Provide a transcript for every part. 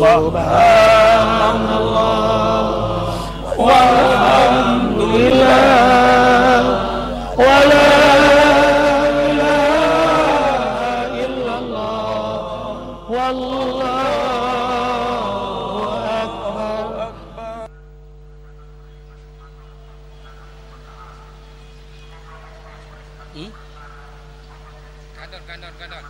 Subhanallah walhamdulillah wala ilaha illallah wallahu akbar. Kandor.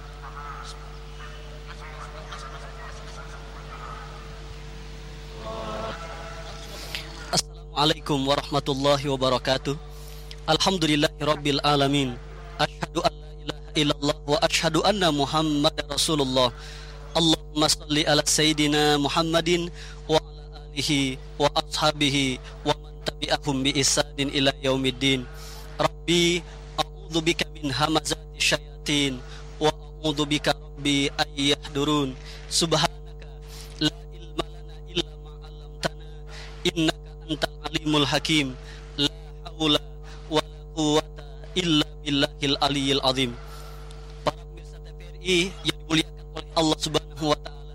Assalamualaikum warahmatullahi wabarakatuh. Alhamdulillahirabbil alamin. Asyhadu an la ilaha illallah wa asyhadu anna Muhammadar Rasulullah. Allahumma shalli ala sayyidina Muhammadin wa ala alihi wa ashabihi wa man tabi'ahum bi ihsanin ila yaumiddin. Rabbi a'udzubika min hamazati syayatin wa a'udzubika rabbi ay yahdurun. Subhanaka la ilma lana illa ma 'allamtana innaka antal alimul hakim. La haula wa la quwwata illa billahil aliyil azim. Para pemirsa TVRI yang dimuliakan oleh Allah Subhanahu wa taala.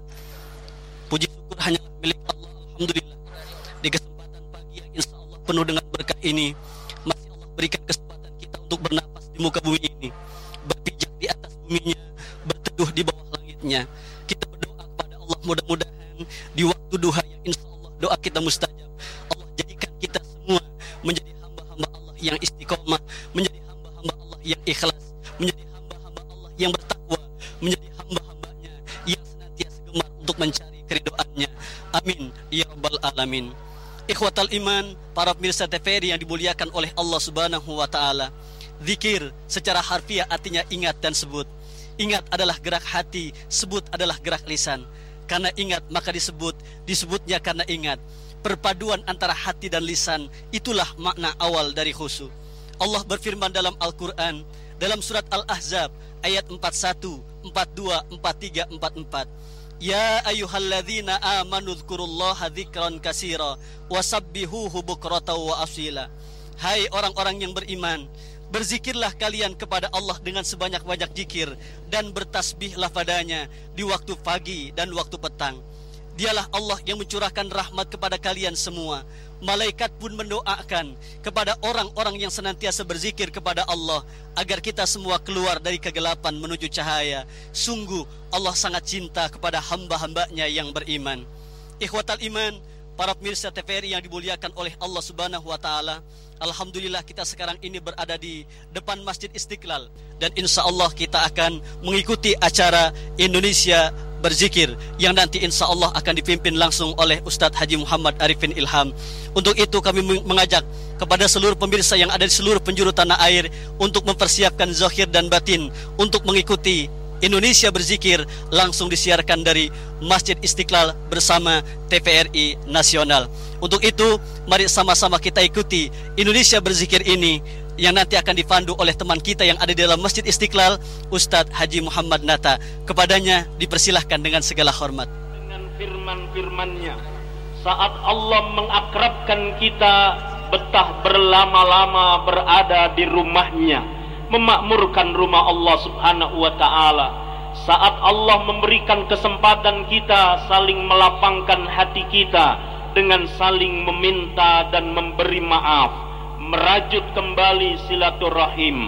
Puji syukur hanya milik Allah. Alhamdulillah. Di kesempatan pagi yang insyaallah penuh dengan berkah ini, masih Allah berikan kesempatan kita untuk bernapas di muka bumi ini, berpijak di atas buminya, berteduh di bawah langitnya. Kita berdoa kepada Allah, mudah-mudahan di waktu duha yang insyaallah doa kita mustajab. Allah jadikan kita semua menjadi hamba-hamba Allah yang istiqomah, menjadi hamba-hamba Allah yang ikhlas, menjadi hamba-hamba Allah yang bertakwa, menjadi hamba-hambanya yang senantiasa gemar untuk mencari keridhaannya. Amin ya rabbal alamin. Ikhwatal iman, para pemirsa TVRI yang dimuliakan oleh Allah Subhanahu wa taala. Zikir secara harfiah artinya ingat dan sebut. Ingat adalah gerak hati, sebut adalah gerak lisan. Karena ingat maka disebut, disebutnya karena ingat. Perpaduan antara hati dan lisan, itulah makna awal dari khusyuk. Allah berfirman dalam Al-Quran, dalam surat Al-Ahzab ayat 41, 42, 43, 44. Ya ayyuhalladzina amanu dzkurullaha dzikran katsira wasabbihuhu bukratan wa asila. Hai orang-orang yang beriman, berzikirlah kalian kepada Allah dengan sebanyak-banyak zikir dan bertasbihlah padanya di waktu pagi dan waktu petang. Dialah Allah yang mencurahkan rahmat kepada kalian semua. Malaikat pun mendoakan kepada orang-orang yang senantiasa berzikir kepada Allah agar kita semua keluar dari kegelapan menuju cahaya. Sungguh Allah sangat cinta kepada hamba-hambanya yang beriman. Ikhwatal iman, para pemirsa TVRI yang dimuliakan oleh Allah Subhanahu wa taala. Alhamdulillah kita sekarang ini berada di depan Masjid Istiqlal dan insya Allah kita akan mengikuti acara Indonesia Berzikir yang nanti insya Allah akan dipimpin langsung oleh Ustadz Haji Muhammad Arifin Ilham. Untuk itu kami mengajak kepada seluruh pemirsa yang ada di seluruh penjuru tanah air untuk mempersiapkan zahir dan batin untuk mengikuti Indonesia Berzikir langsung disiarkan dari Masjid Istiqlal bersama TVRI Nasional. Untuk itu mari sama-sama kita ikuti Indonesia Berzikir ini yang nanti akan dipandu oleh teman kita yang ada di dalam Masjid Istiqlal, Ustadz Haji Muhammad Nata. Kepadanya dipersilahkan dengan segala hormat. Dengan firman-firmannya, saat Allah mengakrabkan kita betah berlama-lama berada di rumahnya, memakmurkan rumah Allah Subhanahu wa ta'ala. Saat Allah memberikan kesempatan kita saling melapangkan hati kita dengan saling meminta dan memberi maaf, merajut kembali silaturahim,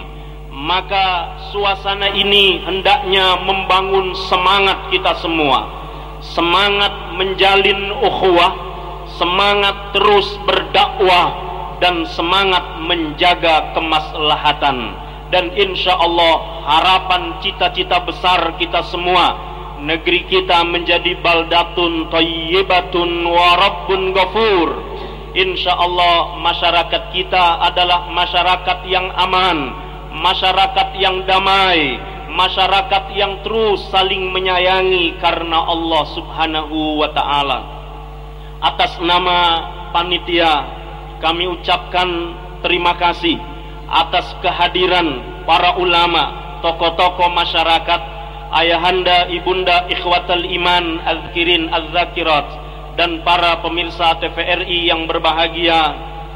maka suasana ini hendaknya membangun semangat kita semua, semangat menjalin ukhuwah, semangat terus berdakwah, dan semangat menjaga kemaslahatan. Dan insya Allah harapan cita-cita besar kita semua, negeri kita menjadi baldatun thayyibatun wa rabbun ghafur. Insya Allah masyarakat kita adalah masyarakat yang aman, masyarakat yang damai, masyarakat yang terus saling menyayangi karena Allah Subhanahu wa ta'ala. Atas nama panitia kami ucapkan terima kasih atas kehadiran para ulama, tokoh-tokoh masyarakat, ayahanda, ibunda, ikhwatal iman, azkirin, azzakirat, dan para pemirsa TVRI yang berbahagia.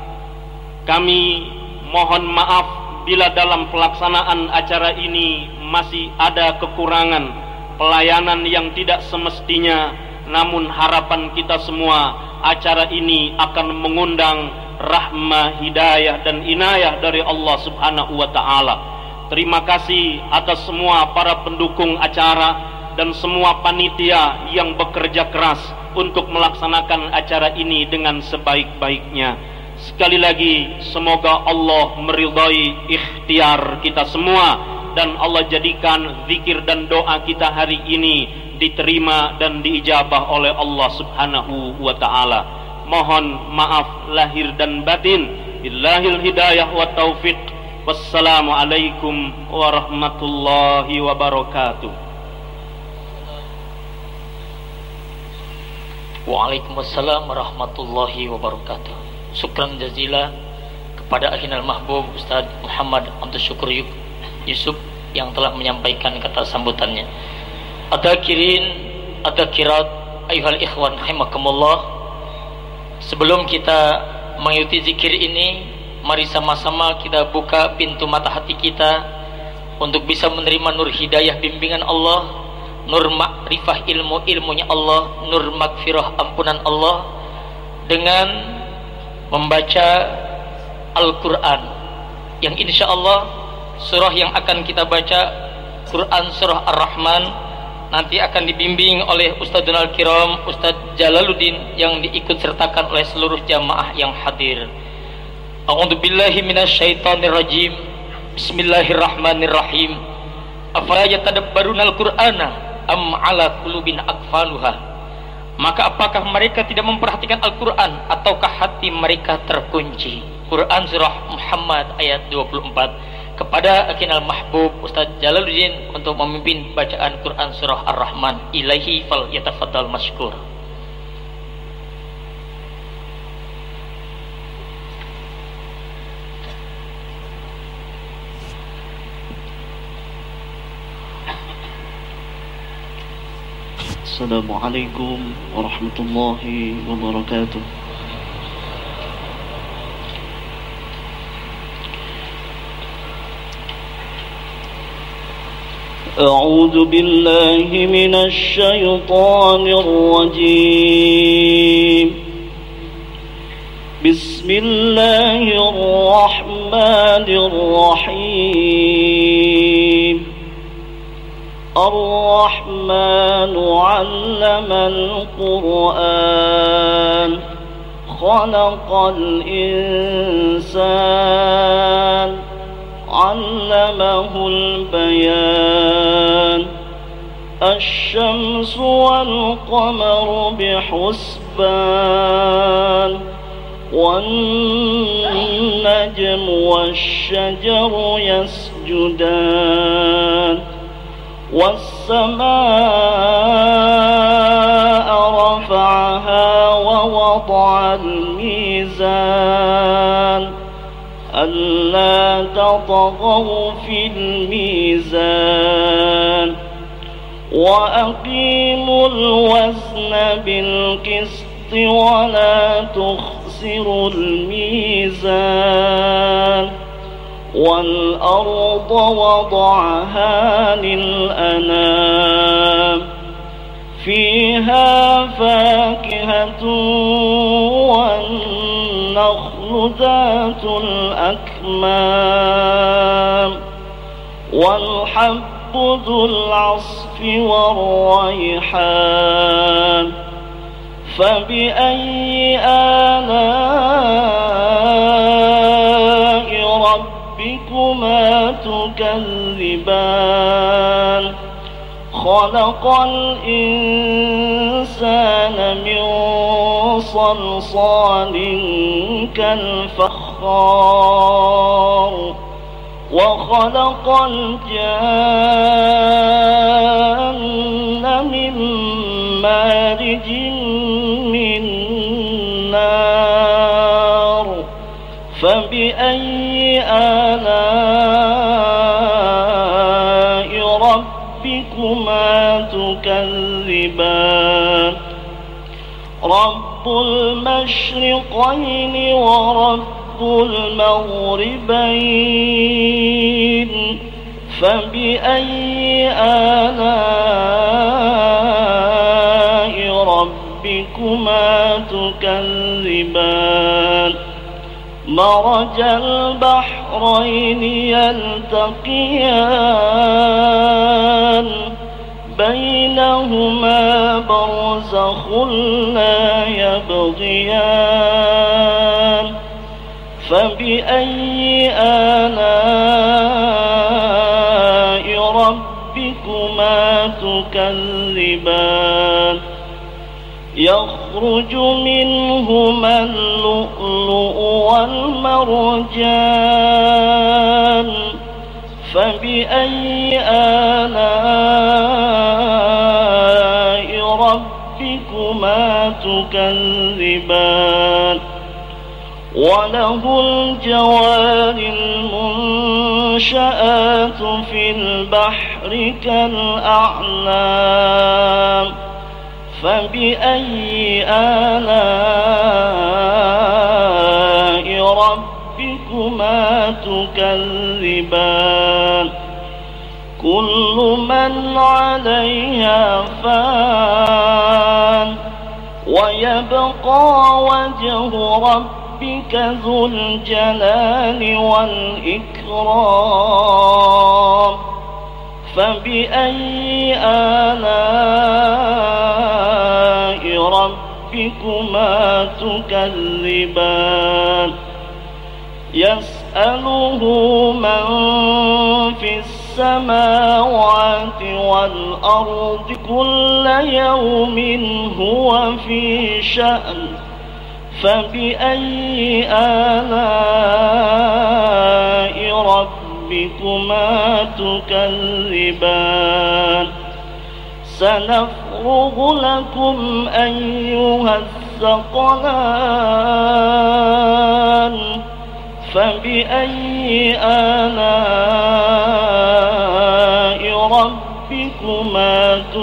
Kami mohon maaf bila dalam pelaksanaan acara ini masih ada kekurangan, pelayanan yang tidak semestinya, namun harapan kita semua acara ini akan mengundang rahmah, hidayah dan inayah dari Allah Subhanahu wa taala. Terima kasih atas semua para pendukung acara dan semua panitia yang bekerja keras untuk melaksanakan acara ini dengan sebaik-baiknya. Sekali lagi, semoga Allah meridai ikhtiar kita semua dan Allah jadikan zikir dan doa kita hari ini diterima dan diijabah oleh Allah Subhanahu wa taala. Mohon maaf lahir dan batin. Billahil hidayah wa taufiq. Wassalamualaikum warahmatullahi wabarakatuh. Waalaikumsalam warahmatullahi wabarakatuh. Syukran jazila kepada akhinal mahbub Ustaz Muhammad Abdul Syukur Yusuf yang telah menyampaikan kata sambutannya. Adzakirat ayuhal ikhwan rahimakumullah. Sebelum kita mengikuti zikir ini, mari sama-sama kita buka pintu mata hati kita untuk bisa menerima nur hidayah bimbingan Allah, nur makrifah ilmunya Allah, nur magfirah ampunan Allah dengan membaca Al-Quran yang insya Allah surah yang akan kita baca Quran surah Ar-Rahman nanti akan dibimbing oleh Ustadzul Kiram Ustadz Jalaluddin yang diikut sertakan oleh seluruh jamaah yang hadir. A'udzubillahi minasyaitonirrajim. Bismillahirrahmanirrahim. Afala yatadabbarunal Qur'ana am ala qulubin aqfaluha. Maka apakah mereka tidak memperhatikan Al-Quran ataukah hati mereka terkunci? Quran surah Muhammad ayat 24. Kepada akinal mahbub Ustadz Jalaluddin untuk memimpin bacaan Quran surah Ar-Rahman. Ilaihi fal yatafaddal masykur. Assalamualaikum warahmatullahi wabarakatuh. A'udzu billahi minasy syaithanir rajim. Bismillahirrahmanirrahim. الرحمن علم القرآن خلق الإنسان علمه البيان الشمس والقمر بحسبان والنجم والشجر يسجدان والسماء رفعها ووضع الميزان ألا تطغوا في الميزان وأقيموا الوزن بالقسط ولا تخسروا الميزان والأرض وضعها للأنام فيها فاكهة والنخل ذات الأكمام والحب ذو العصف والريحان فبأي آلاء ربكما تكذبان خلق الإنسان من صلصال كالفخار وخلق الجان من مارج من نار فبأي آلاء ربكما تكذبان رب المشرقين ورب المغربين فبأي آلاء مرج البحرين يلتقيان بينهما برزخ لا يبغيان فبأي آلاء ربكما تكذبان يخرج منهما اللؤلؤ والمرجان فبأي آلاء ربكما تكذبان وله الجوار المنشآت في البحر كالأعلام فبأي آلاء ربكما تكذبان كل من عليها فان ويبقى وجه ربك ذو الجلال والإكرام فبأي آلاء ربكما تكذبان يسأله من في السماوات والأرض كل يوم هو في شأن فبأي آلاء ربكما تكذبان سنفرغ لكم أيها الثقلان فبأي آلاء ربكما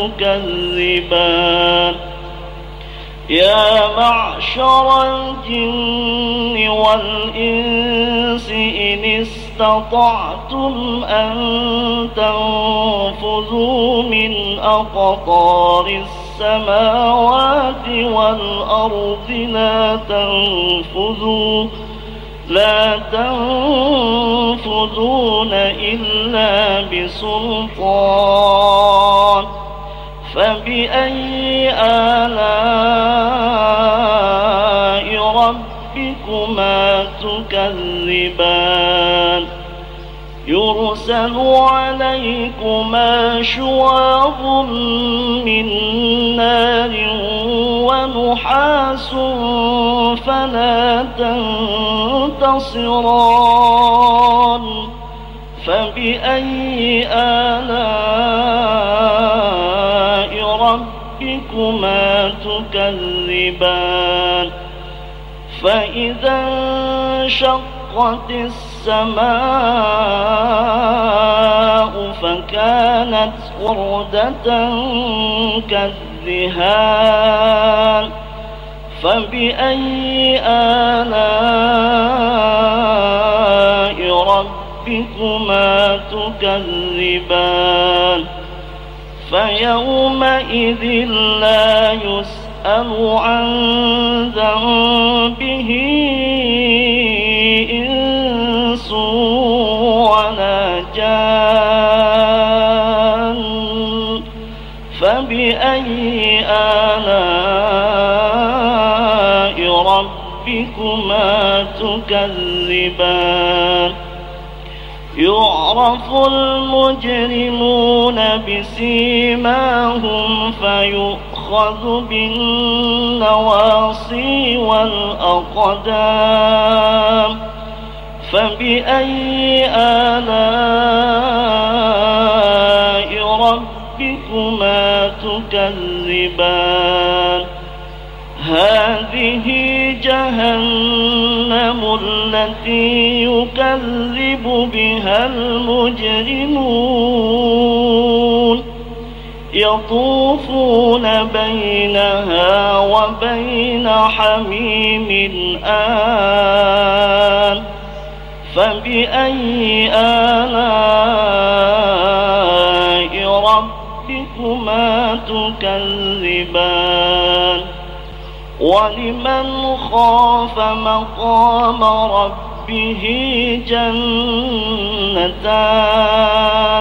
تكذبان يا معشر الجن والإنس إن استطعتم أن تنفذوا من أقطار السماوات والأرض لا تنفذون إلا بسلطان فبأي آلاء ربكما تكذبان يرسل عليكما شواظ من نار ونحاس فلا تنتصران فبأي آلاء ربكما تكذبان فإذا انشقت السماء فكانت وردة كالدهان فبأي آلاء ربكما تكذبان فيومئذ لا يسأل عن ذنبه إنس ولا جان فبأي آلاء ربكما تكذبان يعرف المجرمون بسيماهم فيؤخذ بالنواصي والأقدام فبأي آلاء ربكما تكذبان هذه جهنم التي يكذب بها المجرمون يطوفون بينها وبين حميم آن فبأي آلاء ربكما تكذبان ولمن خاف مقام ربه ربه جنتان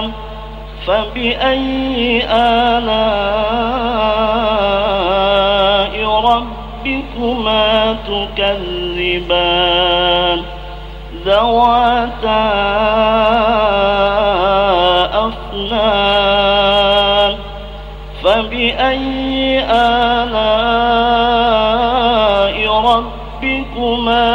فبأي آلاء ربكما تكذبان ذواتا أفنان فبأي آلاء ربكما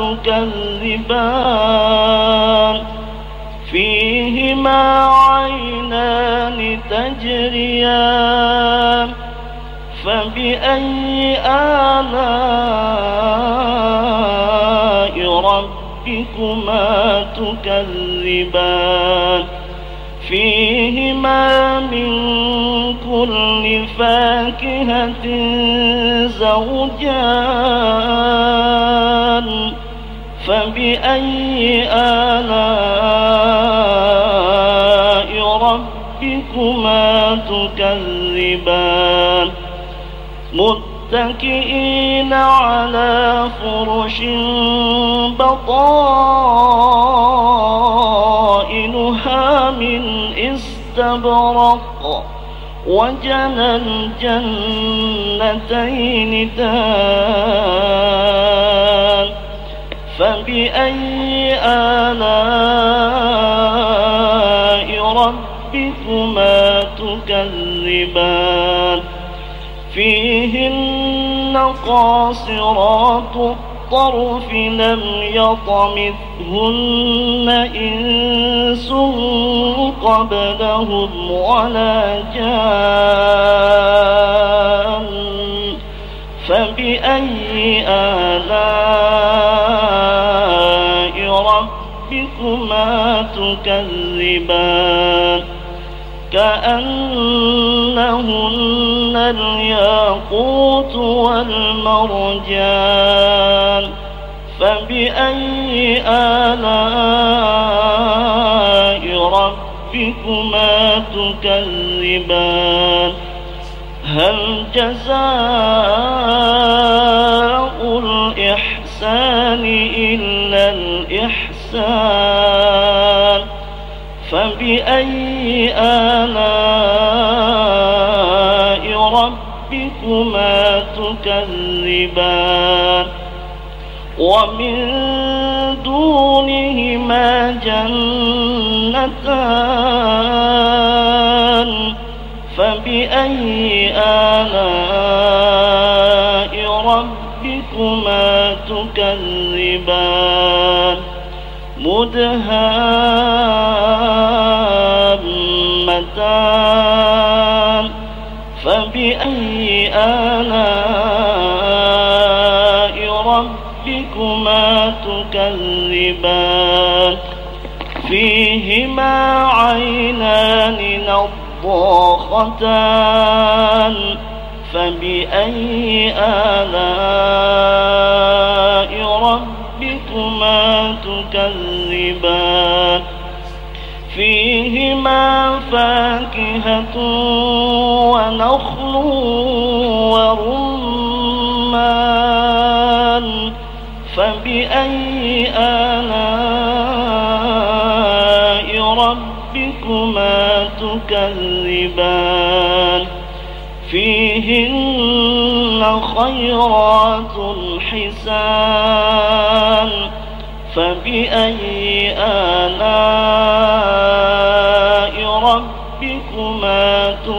تكذبان فيهما عينان تجريان فبأي آلاء ربكما تكذبان فيهما من كل فاكهة زوجان فبأي آلاء ربكما تكذبان متكئين على فرش بطائنها من استبرق وجنى الجنتين دان فبأي آلاء ربكما تكذبان فيهن قاصرات الطرف لم يطمثهن إنس قبلهم ولا جان فبأي آلاء ربكما تكذبان كأنهن الياقوت والمرجان فبأي آلاء ربكما تكذبان هل جزاء الإحسان إلا الإحسان فبأي آلاء ربكما تكذبان ومن دونهما جنتان فبأي آلاء ربكما تكذبان مدهامتان فبأي آلاء ربكما تكذبان فيهما عينان نضاختان فبأي آلاء ربكما تكذبان فيهما فاكهة ونخل ورمان فبأي آلاء ربكما تكذبان فيهن خيرات حسان فبأي آلاء ربكما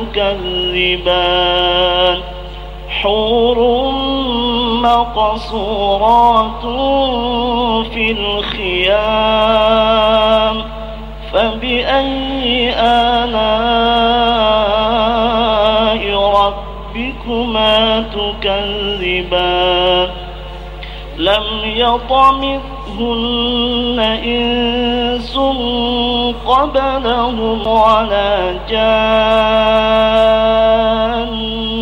تكذبان حور مقصورات في الخيام فبأي آلاء ربكما تكذبان لم يطمثهن إنس قبلهم ولا جان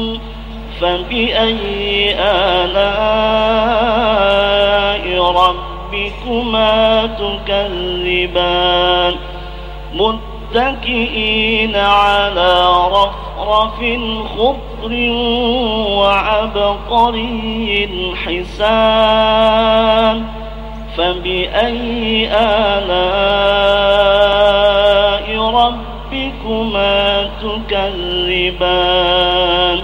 فبأي آلاء ربكما تكذبان متكئين على رفرف خضر وعبقري حسان فبأي آلاء ربكما تكذبان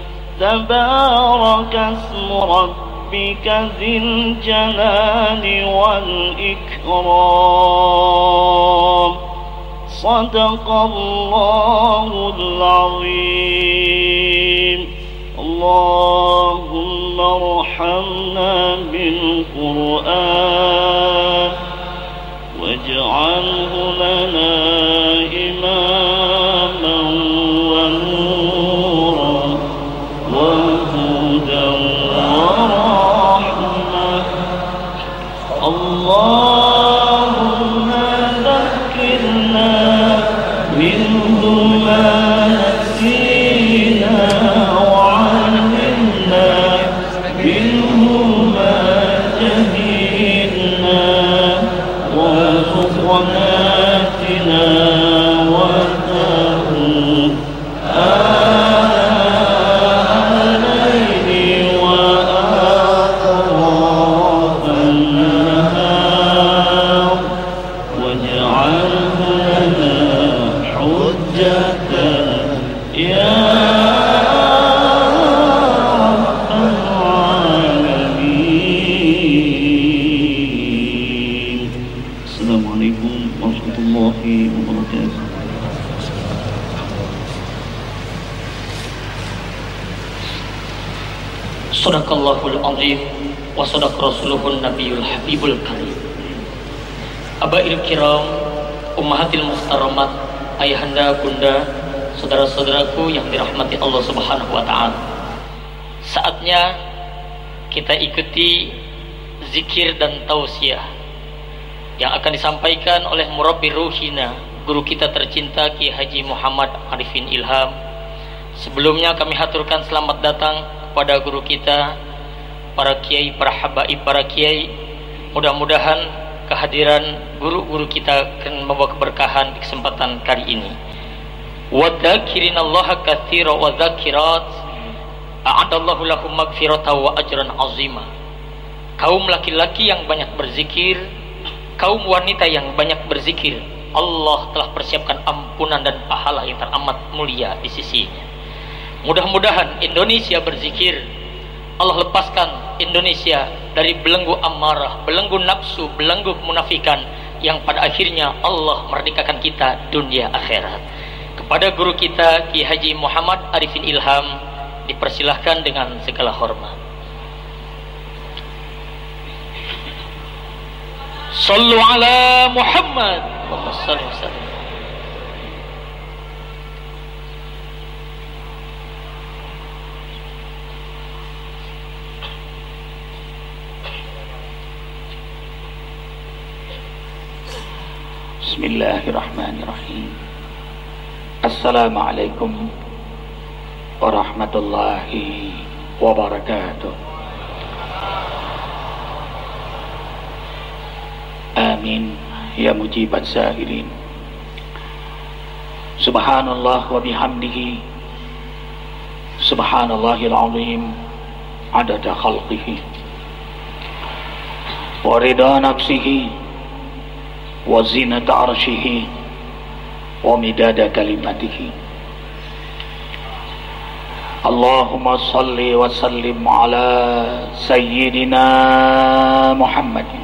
تبارك اسم ربك ذي الجلال والإكرام صدق الله العظيم اللهم ارحمنا بالقرآن واجعله لنا إماما ونورا وهدى ورحمة اللهم ذكرنا منه ما نسينا وعلمنا منه ما جهلنا وارزقنا تلاوته آناء الليل وأطراف النهار واجعله لنا حجة يا رب العالمين. السلام عليكم ورحمة الله وبركاته. Sadaqallahul azim wa sadaq rasuluhun nabiyul habibul karim. Abail kiram, ummahatil muhtaramat, ayahanda, bunda, saudara-saudaraku yang dirahmati Allah Subhanahu wa taala. Saatnya kita ikuti zikir dan tausiah yang akan disampaikan oleh murabbi ruhina, guru kita tercinta Ki Haji Muhammad Arifin Ilham. Sebelumnya kami haturkan selamat datang kepada guru kita, para kiai, para habaib, para kiai. Mudah-mudahan kehadiran guru-guru kita akan membawa keberkahan di kesempatan kali ini. Wadzakirinallah katsira wa dzakirat a'adallahu lahum magfiratan wa ajran azima. Kaum laki-laki yang banyak berzikir, kaum wanita yang banyak berzikir, Allah telah persiapkan ampunan dan pahala yang teramat mulia di sisinya. Mudah-mudahan Indonesia berzikir, Allah lepaskan Indonesia dari belenggu amarah, belenggu nafsu, belenggu kemunafikan, yang pada akhirnya Allah merdekakan kita dunia akhirat. Kepada guru kita Ki Haji Muhammad Arifin Ilham dipersilahkan dengan segala hormat. Sallu ala Muhammad wa sallam. Bismillahirrahmanirrahim. Assalamualaikum warahmatullahi wabarakatuh. Amin ya mujibat sa'irin. Subhanallah wa bihamdihi, subhanallahil azim, adada khalqihi wa rida nafsihi wa zinata arshihi wa midada kalimatihi. Allahumma salli wa sallim ala sayyidina Muhammadin.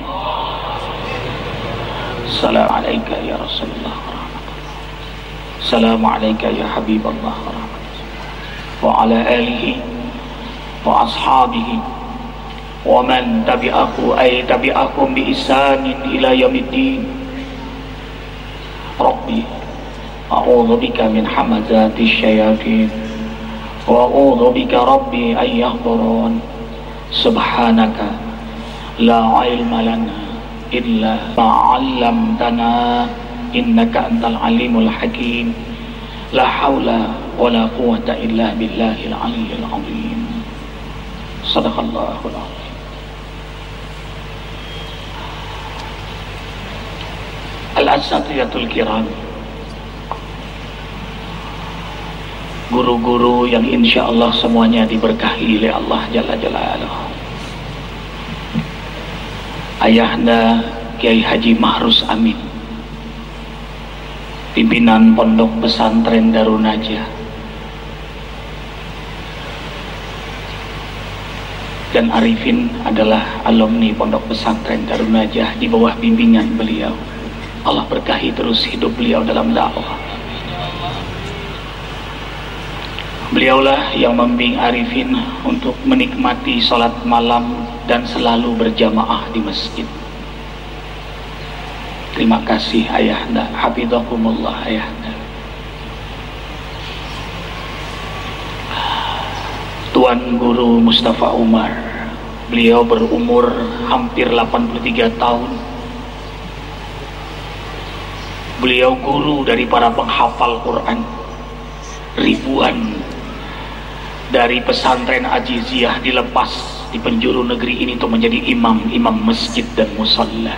Assalamu alayka ya Rasulullah, assalamu alayka ya Habiballah, wa ala alihi wa ashabihi wa man tabi'akum bi ihsanin ila yaumiddin. Rabbi a'udzu bika min hamazati syayatin wa a'udzu bika rabbi an yahdurun. Subhanaka la ilma lana illa ma 'allamtana innaka antal alimul hakim. La haula wa la quwwata illa billahil aliyyil azim. Sadaqallahul azim. Al-Asatiyatul Kiram, guru-guru yang insya Allah semuanya diberkahi oleh Allah Jalla Jalaluhu. Ayahanda Kiai Haji Mahrus Amin, pimpinan Pondok Pesantren Darun Najah, dan Arifin adalah alumni Pondok Pesantren Darun Najah di bawah bimbingan beliau. Allah berkahi terus hidup beliau dalam dakwah. Beliaulah yang membimbing Arifin untuk menikmati sholat malam dan selalu berjamaah di masjid. Terima kasih ayahanda, hafidhakumullah ayahanda. Tuan Guru Mustafa Umar, beliau berumur hampir 83 tahun. Beliau guru dari para penghafal Quran ribuan. Dari pesantren Ajiziyah dilepas di penjuru negeri ini untuk menjadi imam masjid dan musalla.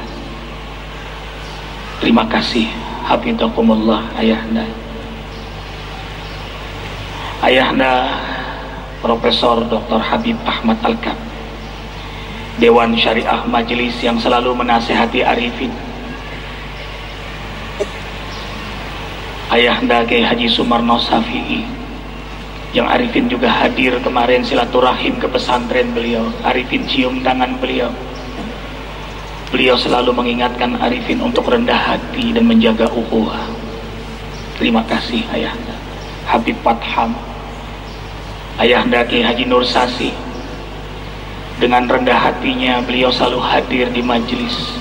Terima kasih, hafidhakumullah ayahanda. Ayahanda Profesor Dr. Habib Ahmad Alkab, Dewan Syariah Majelis yang selalu menasihati Arifin. Ayahanda Kiai Haji Sumarno Safi'i, yang Arifin juga hadir kemarin silaturahim ke pesantren beliau. Arifin cium tangan beliau. Beliau selalu mengingatkan Arifin untuk rendah hati dan menjaga ukhuwah. Terima kasih ayahanda. Habib Fatham, ayahanda Kiai Haji Nur Sasi, dengan rendah hatinya beliau selalu hadir di majelis.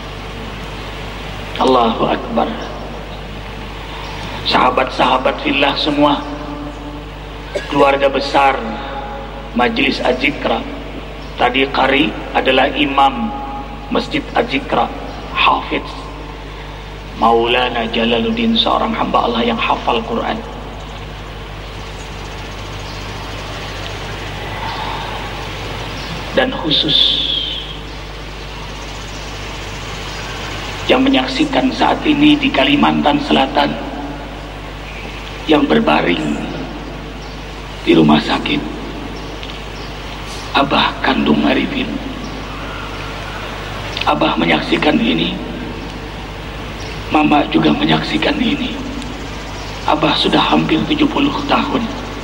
Allahu Akbar. Sahabat-sahabat fillah semua, keluarga besar Majelis Azikra. Tadi Qari adalah imam Masjid Azikra, Hafiz Maulana Jalaluddin, seorang hamba Allah yang hafal Quran. Dan khusus yang menyaksikan saat ini di Kalimantan Selatan, yang berbaring di rumah sakit, Abah kandung Arifin. Abah menyaksikan ini, Mama juga menyaksikan ini. Abah sudah hampir 70 tahun.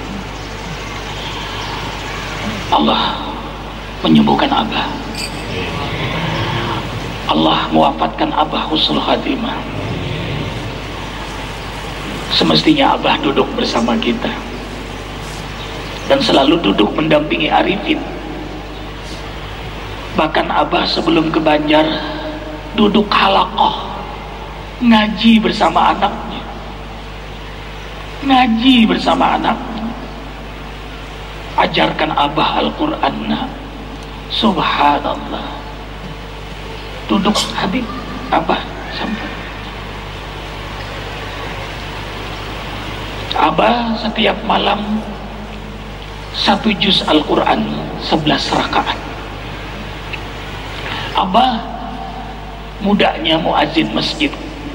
Allah menyembuhkan Abah. Allah mewafatkan Abah husnul khatimah. Semestinya Abah duduk bersama kita dan selalu duduk mendampingi Arifin. Bahkan Abah sebelum ke Banjar duduk halaqah ngaji bersama anaknya, ngaji bersama anaknya. Ajarkan Abah Al-Quran. Subhanallah. Duduk Habib Abah sampai Abah setiap malam 1 juz Al-Quran 11 rakaat. Abah mudanya muazin masjid.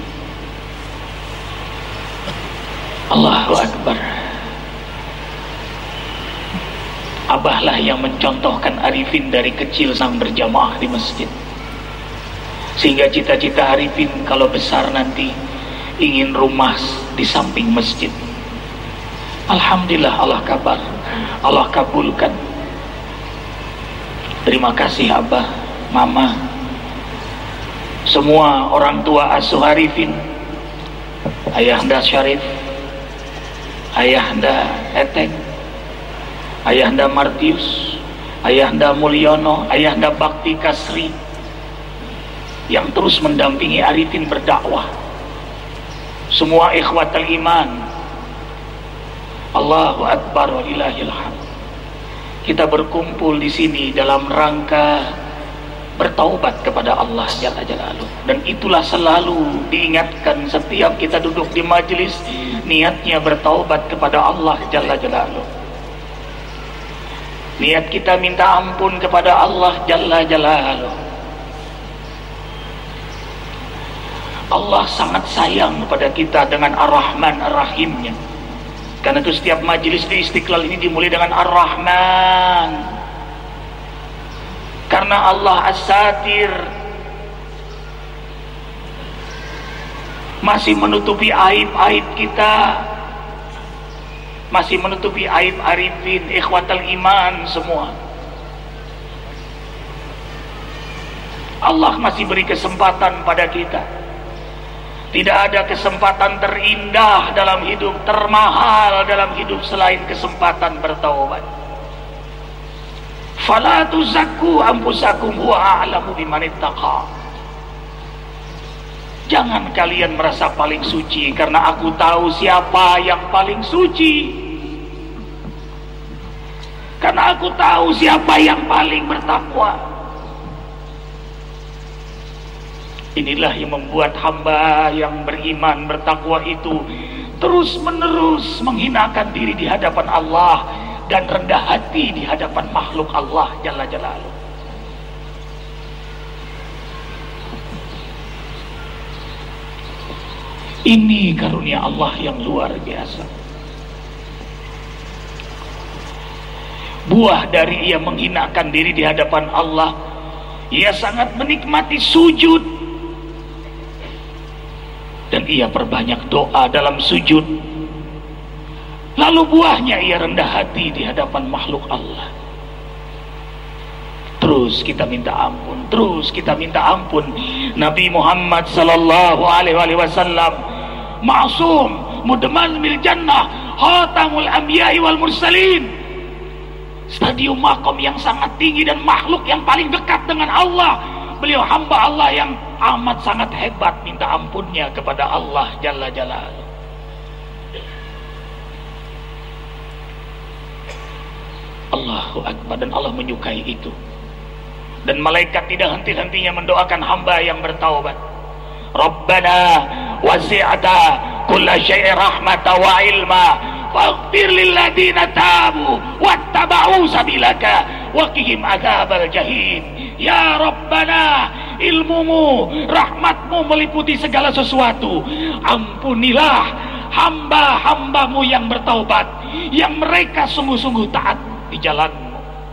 Allahu Akbar. Abahlah yang mencontohkan Arifin dari kecil sang berjamaah di masjid, sehingga cita-cita Arifin kalau besar nanti ingin rumah di samping masjid. Alhamdulillah Allah kabar, Allah kabulkan. Terima kasih Abah, Mama, semua orang tua asuh Arifin, Ayahanda Syarif, Ayahanda Etek, Ayahanda Martius, Ayahanda Mulyono, Ayahanda Bakti Kasri, yang terus mendampingi Arifin berdakwah. Semua ikhwatul iman, Allahu Akbar walillahil hamd. Kita berkumpul di sini dalam rangka bertaubat kepada Allah Jalla Jalaluh, dan itulah selalu diingatkan setiap kita duduk di majelis, niatnya bertaubat kepada Allah Jalla Jalaluh. Niat kita minta ampun kepada Allah Jalla Jalaluh. Allah sangat sayang kepada kita dengan Ar-Rahman Ar-Rahimnya. Karena itu setiap majelis di Istiqlal ini dimulai dengan Ar-Rahman. Karena Allah As-Satir, masih menutupi aib-aib kita, masih menutupi aib arifin, ikhwatal iman semua. Allah masih beri kesempatan pada kita. Tidak ada kesempatan terindah dalam hidup, termahal dalam hidup selain kesempatan bertaubat. Fala tuzakku anfusakum huwa a'lamu biman ittaqa. Jangan kalian merasa paling suci, karena aku tahu siapa yang paling suci. Karena aku tahu siapa yang paling bertakwa. Inilah yang membuat hamba yang beriman, bertakwa itu terus menerus menghinakan diri di hadapan Allah dan rendah hati di hadapan makhluk Allah Jalla Jalaluh. Ini karunia Allah yang luar biasa. Buah dari ia menghinakan diri di hadapan Allah, ia sangat menikmati sujud. Dan ia perbanyak doa dalam sujud. Lalu buahnya ia rendah hati di hadapan makhluk Allah. Terus kita minta ampun, terus kita minta ampun. Nabi Muhammad sallallahu alaihi wasallam ma'sum, mudman bil jannah, khatamul anbiya'i wal mursalin. Stadium makom yang sangat tinggi dan makhluk yang paling dekat dengan Allah. Beliau hamba Allah yang amat sangat hebat minta ampunnya kepada Allah Jalla Jalaluh. Allahu Akbar, dan Allah menyukai itu. Dan malaikat tidak henti-hentinya mendoakan hamba yang bertaubat. Rabbana wasi'ata kulla syai'in rahmatan wa ilma faghfir lil ladzina tabu wattaba'u sabilaka wa qihim adzabal jahim. Ya Rabbana, ilmumu, rahmatmu meliputi segala sesuatu. Ampunilah hamba-hambamu yang bertaubat, yang mereka sungguh-sungguh taat di jalanmu.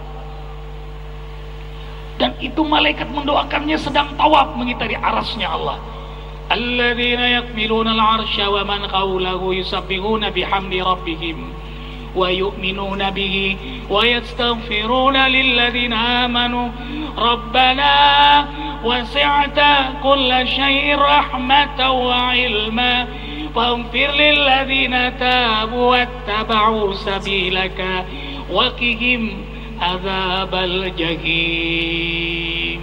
Dan itu malaikat mendoakannya sedang tawaf mengitari arasnya Allah. Alladzina yakmiluna al-arsya wa man hawlahu yusabbihuna bihamdi rabbihim wa yu'minuna bihi wa yastaghfiruna lilladzina amanu rabbana wasi'ta kulla syai'in rahmatan wa ilma faghfir lilladzina tabu wattaba'u sabilaka wa qihim adzabal jahim.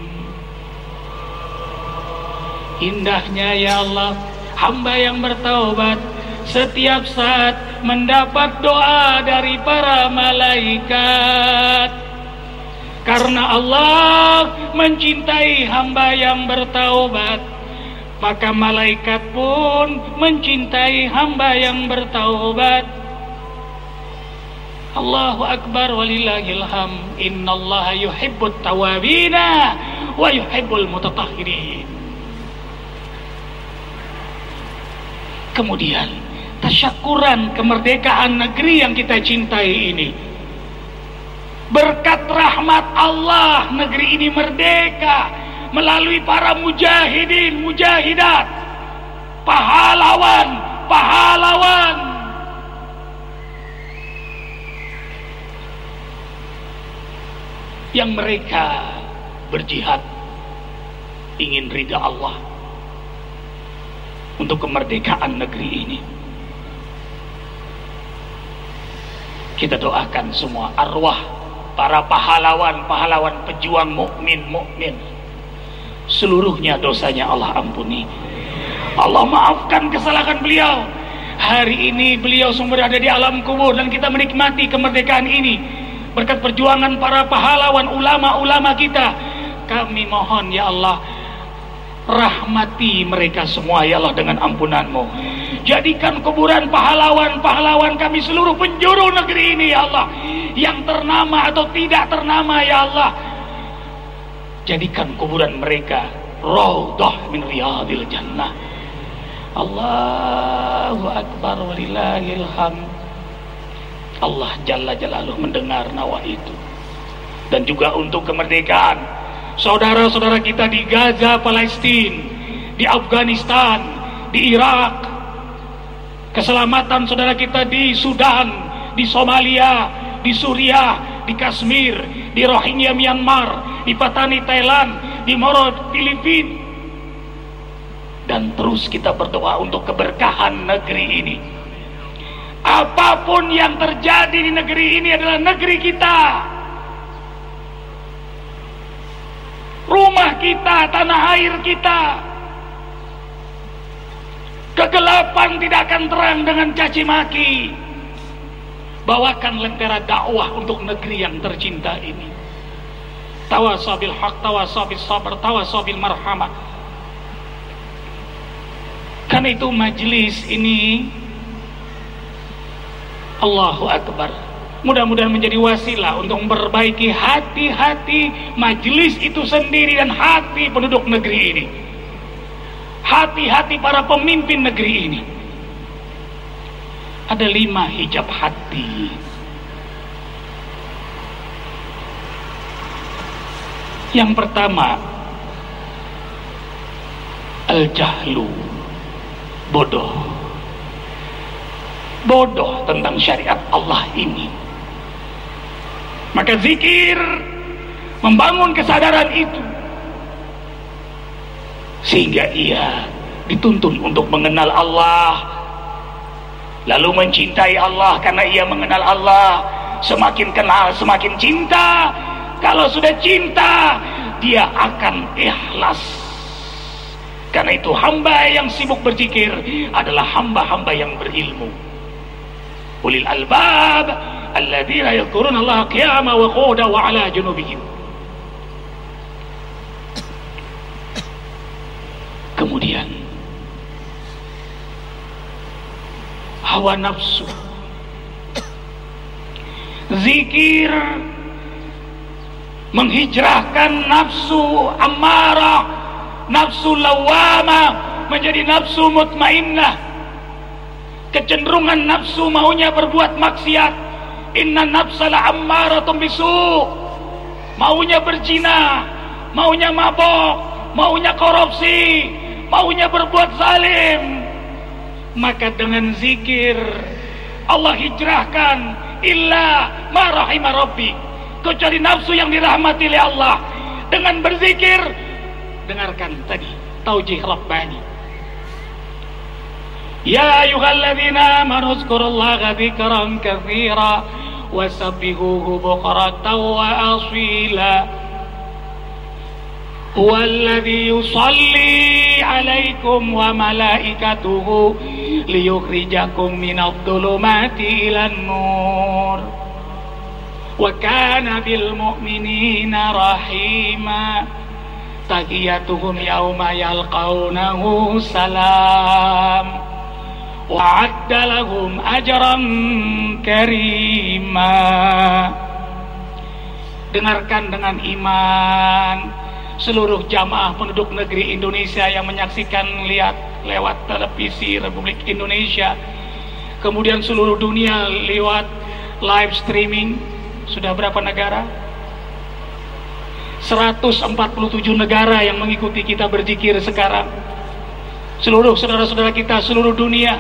Indahnya ya Allah, hamba yang bertaubat setiap saat mendapat doa dari para malaikat. Karena Allah mencintai hamba yang bertaubat, maka malaikat pun mencintai hamba yang bertaubat. Allahu Akbar walillahil hamd. Innallaha yuhibbut tawabina wa yuhibbul mutatahhirin. Kemudian tasyakuran kemerdekaan negeri yang kita cintai ini. Berkat rahmat Allah, negeri ini merdeka melalui para mujahidin, mujahidat, pahlawan, pahlawan yang mereka berjihad ingin ridha Allah untuk kemerdekaan negeri ini. Kita doakan semua arwah para pahlawan-pahlawan pejuang mukmin, seluruhnya dosanya Allah ampuni. Allah maafkan kesalahan beliau. Hari ini beliau semua berada di alam kubur dan kita menikmati kemerdekaan ini berkat perjuangan para pahlawan, ulama-ulama kita. Kami mohon ya Allah, rahmati mereka semua ya Allah dengan ampunan-Mu. Jadikan kuburan pahlawan-pahlawan kami seluruh penjuru negeri ini ya Allah, yang ternama atau tidak ternama ya Allah, jadikan kuburan mereka raudhah min riyadil jannah. Allahu Akbar walillahil hamd. Allah Jalla Jalaluh mendengar nawa itu. Dan juga untuk kemerdekaan saudara-saudara kita di Gaza, Palestina, di Afghanistan, di Irak, keselamatan saudara kita di Sudan, di Somalia, di Suriah, di Kashmir, di Rohingya Myanmar, di Patani Thailand, di Moro Filipina. Dan terus kita berdoa untuk keberkahan negeri ini. Apapun yang terjadi di negeri ini adalah negeri kita, rumah kita, tanah air kita. Kegelapan tidak akan terang dengan caci maki. Bawakan lentera dakwah untuk negeri yang tercinta ini. Tawasabil haq, tawasabil sabar, tawasabil marhamah. Karena itu majelis ini, Allahu Akbar, mudah-mudahan menjadi wasilah untuk memperbaiki hati-hati majelis itu sendiri dan hati penduduk negeri ini, hati-hati para pemimpin negeri ini. Ada 5 hijab hati. Yang pertama, al-jahlu, bodoh tentang syariat Allah ini. Maka zikir membangun kesadaran itu, sehingga ia dituntun untuk mengenal Allah, lalu mencintai Allah karena ia mengenal Allah. Semakin kenal semakin cinta. Kalau sudah cinta, dia akan ikhlas. Karena itu hamba yang sibuk berzikir adalah hamba-hamba yang berilmu. Ulil albab alladzina yadhkuruna Allah qiyaman wa qu'udan wa 'ala junubihim. Kemudian hawa nafsu. Zikir menghijrahkan nafsu ammarah, nafsu lawamah menjadi nafsu mutmainnah. Kecenderungan nafsu maunya berbuat maksiat. Inna nafsa la ammaratun bisu', maunya berzina, maunya mabok, maunya korupsi, maunya berbuat zalim. Maka dengan zikir Allah hijrahkan illa ma rahima rabbi, kecuali nafsu yang dirahmati oleh Allah. Dengan berzikir, dengarkan tadi taujih Rabbani. Ya ayyuhalladzina amanu dzkurullaha dzikran katsira wasabbihuhu bukratan wa asila. Huwallazi yusalli 'alaikum wa malaikatuhu liyukhrijakum minadh dhulumati ilan nur. Wa kana bil mu'minina rahima. Tahiyatuhum yauma yalqaunahu salam. Wa'adda lahum ajran karima. Dengarkan dengan iman seluruh jamaah penduduk negeri Indonesia yang menyaksikan lewat televisi Republik Indonesia, kemudian seluruh dunia lewat live streaming. Sudah berapa negara? 147 negara yang mengikuti kita berzikir sekarang. Seluruh saudara-saudara kita seluruh dunia.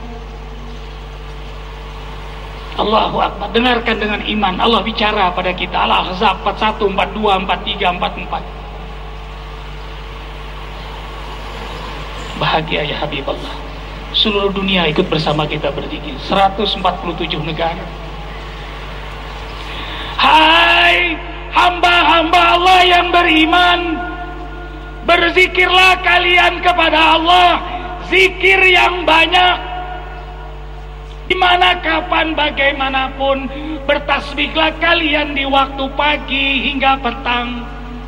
Allahu Akbar. Dengarkan dengan iman. Allah bicara pada kita. Al-Ahzab 41, 42, 43, 44. Bahagia ya Habib Allah. Seluruh dunia ikut bersama kita berzikir. 147 negara. Hai hamba-hamba Allah yang beriman, berzikirlah kalian kepada Allah, zikir yang banyak, dimana, kapan, bagaimanapun. Bertasbihlah kalian di waktu pagi hingga petang,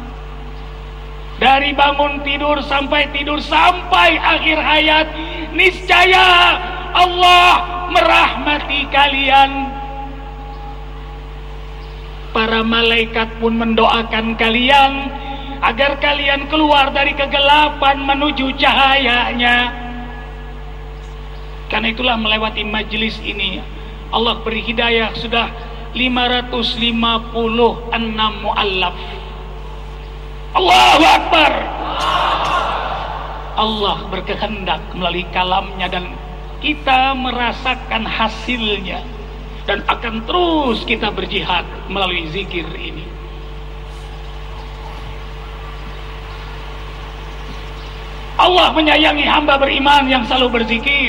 dari bangun tidur sampai akhir hayat. Niscaya Allah merahmati kalian. Para malaikat pun mendoakan kalian agar kalian keluar dari kegelapan menuju cahayanya. Karena itulah melewati majelis ini Allah beri hidayah sudah 556 mu'allaf. Allahu Akbar. Allah berkehendak melalui kalamnya dan kita merasakan hasilnya, dan akan terus kita berjihad melalui zikir ini. Allah menyayangi hamba beriman yang selalu berzikir.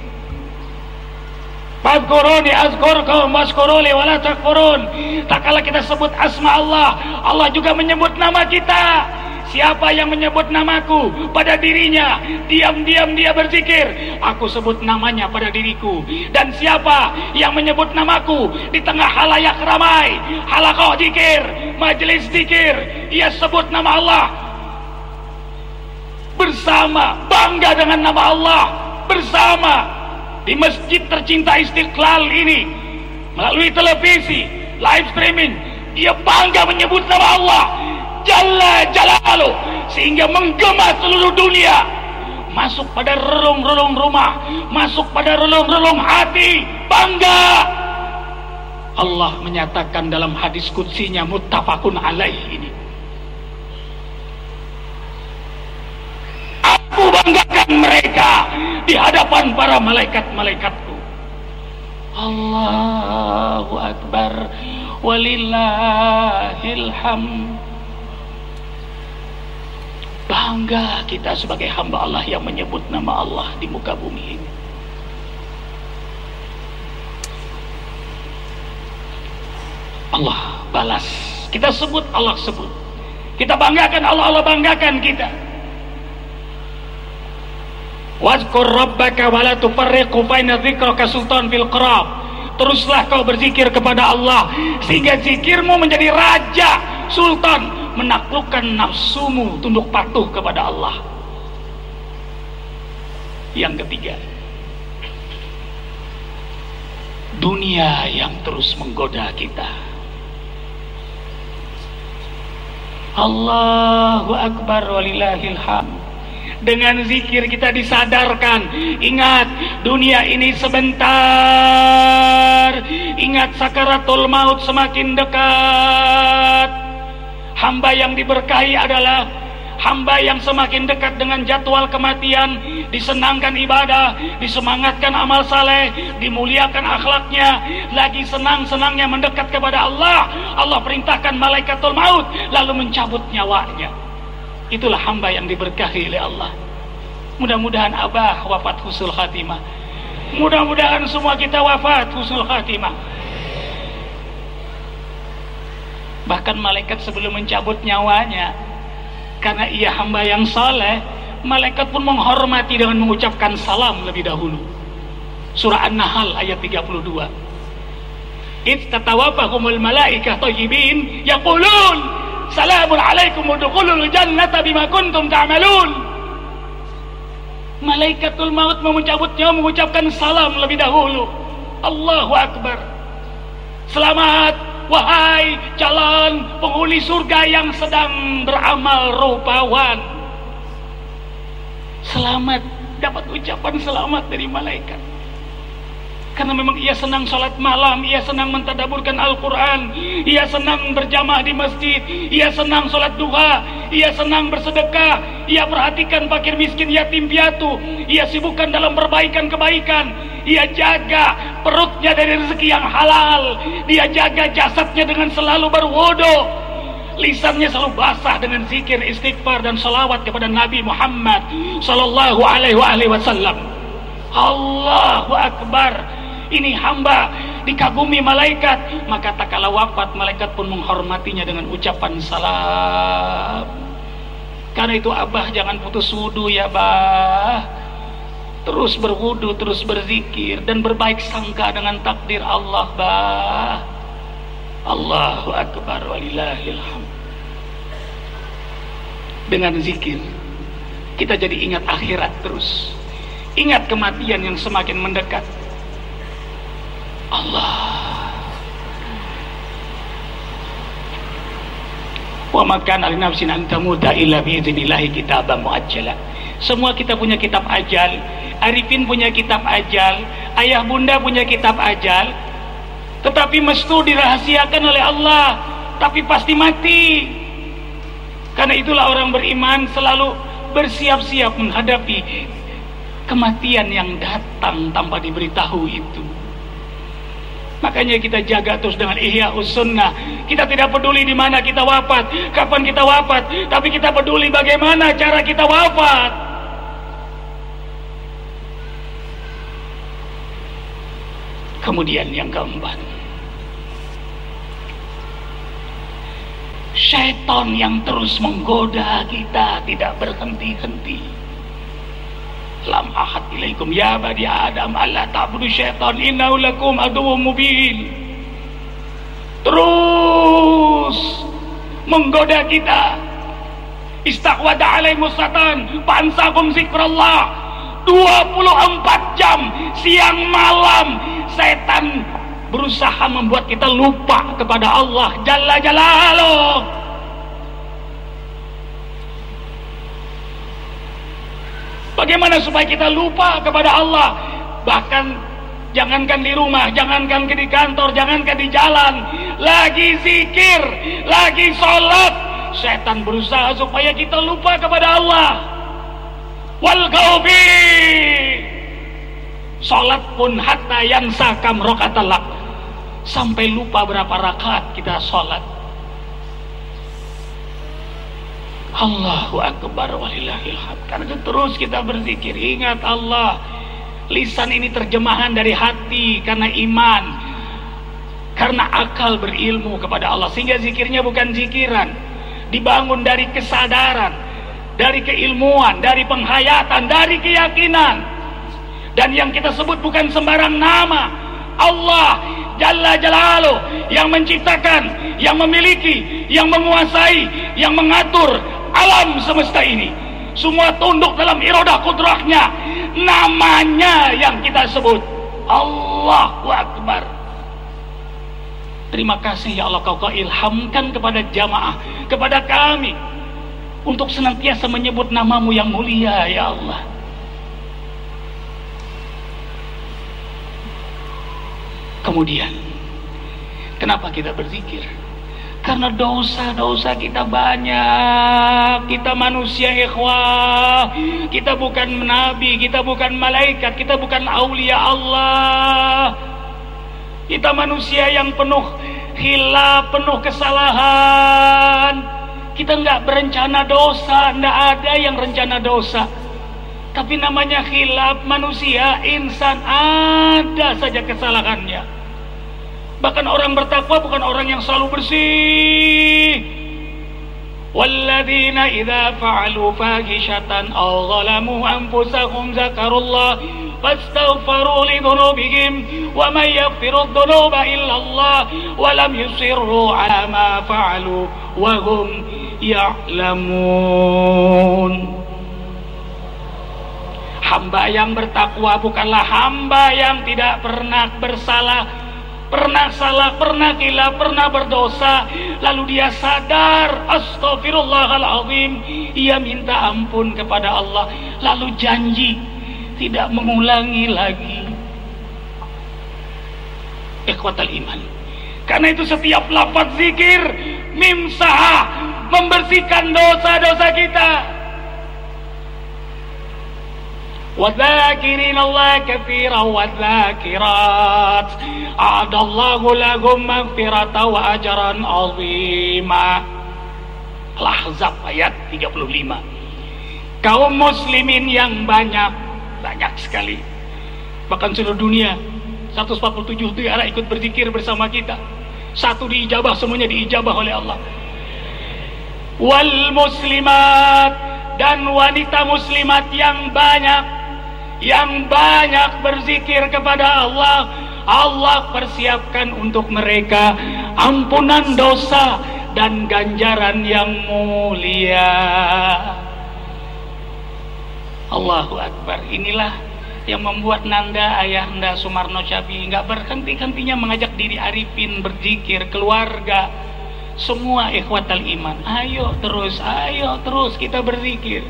Fadhkuruni azkurkum washkuruli wala takfurun. Tak kala kita sebut asma Allah, Allah juga menyebut nama kita. Siapa yang menyebut namaku pada dirinya, diam-diam dia berzikir, aku sebut namanya pada diriku. Dan siapa yang menyebut namaku di tengah halayak ramai, halaqah zikir, majelis zikir, ia sebut nama Allah bersama, bangga dengan nama Allah bersama di masjid tercinta Istiqlal ini, melalui televisi, live streaming, dia bangga menyebut nama Allah Jalla Jalaluh, sehingga menggema seluruh dunia, masuk pada relung-relung rumah, masuk pada relung-relung hati, bangga. Allah menyatakan dalam hadis qudsinya muttafaqun alaih ini, aku banggakan mereka di hadapan para malaikat-malaikatku. Allahu Akbar walillahil hamd. Bangga kita sebagai hamba Allah yang menyebut nama Allah di muka bumi ini. Allah balas, kita sebut, Allah sebut. Kita banggakan Allah, Allah banggakan kita. Wazkur rabbaka wa la tufarriqu baina dzikrika sultan fil qarab. Teruslah kau berzikir kepada Allah sehingga zikirmu menjadi raja, sultan, menaklukkan nafsumu tunduk patuh kepada Allah. Yang ketiga, dunia yang terus menggoda kita. Allahu Akbar walillahil hamd. Dengan zikir kita disadarkan, ingat dunia ini sebentar, ingat sakaratul maut semakin dekat. Hamba yang diberkahi adalah hamba yang semakin dekat dengan jadwal kematian, disenangkan ibadah, disemangatkan amal saleh, dimuliakan akhlaknya, lagi senang-senangnya mendekat kepada Allah. Allah perintahkan malaikatul maut lalu mencabut nyawanya. Itulah hamba yang diberkahi oleh Allah. Mudah-mudahan Abah wafat husnul khatimah. Mudah-mudahan semua kita wafat husnul khatimah. Bahkan malaikat sebelum mencabut nyawanya, karena ia hamba yang saleh, malaikat pun menghormati dengan mengucapkan salam lebih dahulu. Surah An-Nahl ayat 32. Istatawafahumul malaikah thayyibin yaqulun salamun alaikum udkhulul jannata bima kuntum ta'malun. Malaikatul maut mencabutnya, mengucapkan salam lebih dahulu. Allahu Akbar. Selamat wahai calon penghuni surga yang sedang beramal rupawan. Selamat, dapat ucapan selamat dari malaikat. Karena memang ia senang sholat malam, ia senang mentadaburkan Al-Quran, ia senang berjamaah di masjid, ia senang sholat duha, ia senang bersedekah, ia perhatikan fakir miskin yatim piatu, ia sibukkan dalam perbaikan kebaikan, ia jaga perutnya dari rezeki yang halal, dia jaga jasadnya dengan selalu berwudu, lisannya selalu basah dengan zikir, istighfar dan salawat kepada Nabi Muhammad sallallahu alaihi wasallam. Allahu Akbar. Ini hamba dikagumi malaikat, maka tak kala wafat malaikat pun menghormatinya dengan ucapan salam. Karena itu Abah jangan putus wudu ya Bah. Terus berwudu, terus berzikir dan berbaik sangka dengan takdir Allah Bah. Allahu Akbar walillahil hamd. Dengan zikir kita jadi ingat akhirat terus, ingat kematian yang semakin mendekat. Allah. Wa makan al-nafsin an tamuta illa bi idznillah kitaban muajjala. Semua kita punya kitab ajal. Arifin punya kitab ajal, ayah bunda punya kitab ajal. Tetapi mesti dirahasiakan oleh Allah, tapi pasti mati. Karena itulah orang beriman selalu bersiap-siap menghadapi kematian yang datang tanpa diberitahu itu. Makanya kita jaga terus dengan Ihya'us Sunnah. Kita tidak peduli di mana kita wafat, kapan kita wafat, tapi kita peduli bagaimana cara kita wafat. Kemudian yang keempat, syaitan yang terus menggoda kita tidak berhenti-henti. Lam ahad ilaikum ya bani Adam alla ta'budu syaitan innahu lakum aduwwum mubin. Terus menggoda kita. Istahwada alaihimus syaitan fansakum zikrullah. 24 jam siang malam setan berusaha membuat kita lupa kepada Allah Jalla Jalaluh. Bagaimana supaya kita lupa kepada Allah? Bahkan jangankan di rumah, jangankan di kantor, jangankan di jalan, lagi zikir, lagi sholat, setan berusaha supaya kita lupa kepada Allah. Wal ghaubi, sholat pun hatta yansakam rakatalak, sampai lupa berapa rakaat kita sholat. Allahu Akbar walillahil hamd. Karena itu terus kita berzikir, ingat Allah. Lisan ini terjemahan dari hati karena iman, karena akal berilmu kepada Allah, sehingga zikirnya bukan zikiran, dibangun dari kesadaran, dari keilmuan, dari penghayatan, dari keyakinan. Dan yang kita sebut bukan sembarang nama. Allah Jalla Jalaluh yang menciptakan, yang memiliki, yang menguasai, yang mengatur alam semesta ini. Semua tunduk dalam iradah kudrahnya. Namanya yang kita sebut Allahu Akbar. Terima kasih ya Allah, kau ilhamkan kepada jamaah, kepada kami, untuk senantiasa menyebut namamu yang mulia ya Allah. Kemudian kenapa kita berzikir? Karena dosa-dosa kita banyak. Kita manusia ikhwah. Kita bukan nabi, kita bukan malaikat, kita bukan aulia Allah. Kita manusia yang penuh khilaf, penuh kesalahan. Kita nggak berencana dosa, nggak ada yang rencana dosa. Tapi namanya khilaf, manusia, insan, ada saja kesalahannya. Bahkan orang bertakwa bukan orang yang selalu bersih. Walladzina idza fa'alu fahishatan aw zalamu anfusahum zakarullah fastaghfiru li dhunubihim wa may yaghfiru dhunuba illa Allah wa lam yusirru 'ala ma fa'alu wa hum ya'lamun. Hamba yang bertakwa bukanlah hamba yang tidak pernah bersalah, pernah salah, pernah gila, pernah berdosa, lalu dia sadar, astaghfirullahaladzim, ia minta ampun kepada Allah, lalu janji tidak mengulangi lagi. Ikhwatal iman, karena itu setiap lafaz zikir mimsah, membersihkan dosa-dosa kita. وَذَاكِرِينَ اللَّهَ كَثِيرًا وَالذَّاكِرَاتِ أَعَدَ اللَّهُ لَهُم مَغْفِرَةً وَأَجْرًا عَظِيمًا. Al-Ahzab ayat 35. Kaum muslimin yang banyak sekali, bahkan seluruh dunia 147 negara ikut berzikir bersama kita. Satu diijabah, semuanya diijabah oleh Allah. Wal muslimat, dan wanita muslimat yang banyak berzikir kepada Allah. Allah persiapkan untuk mereka ampunan dosa dan ganjaran yang mulia. Allahu Akbar. Inilah yang membuat Nanda, ayahanda Sumarno Syafi'i nggak berhenti-hentinya mengajak diri arifin berzikir, keluarga, semua ikhwatal iman. Ayo terus kita berzikir.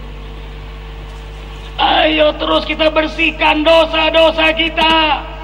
Ayo terus kita bersihkan dosa-dosa kita.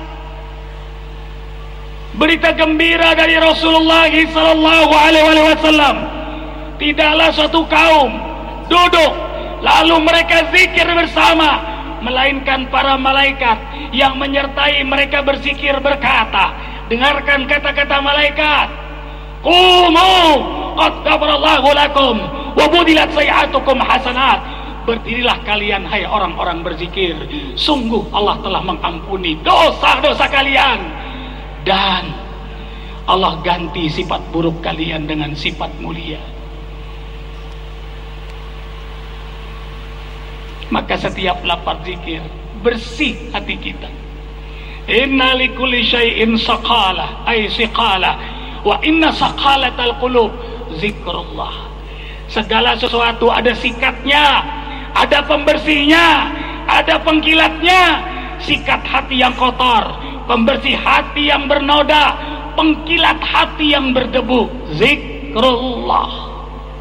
Berita gembira dari Rasulullah SAW, tidaklah suatu kaum duduk lalu mereka zikir bersama, melainkan para malaikat yang menyertai mereka berzikir berkata, dengarkan kata-kata malaikat, qumu qad ghafarallahu lakum wa budilat sayi'atukum hasanat. Berdirilah kalian hai orang-orang berzikir, sungguh Allah telah mengampuni dosa-dosa kalian, dan Allah ganti sifat buruk kalian dengan sifat mulia. Maka setiap lapar zikir, bersih hati kita. Inna likulli syai'in saqala ay siqala wa inna saqalatal qulub zikrullah. Segala sesuatu ada sikatnya, ada pembersihnya, ada pengkilatnya. Sikat hati yang kotor, pembersih hati yang bernoda, pengkilat hati yang berdebu, zikrullah.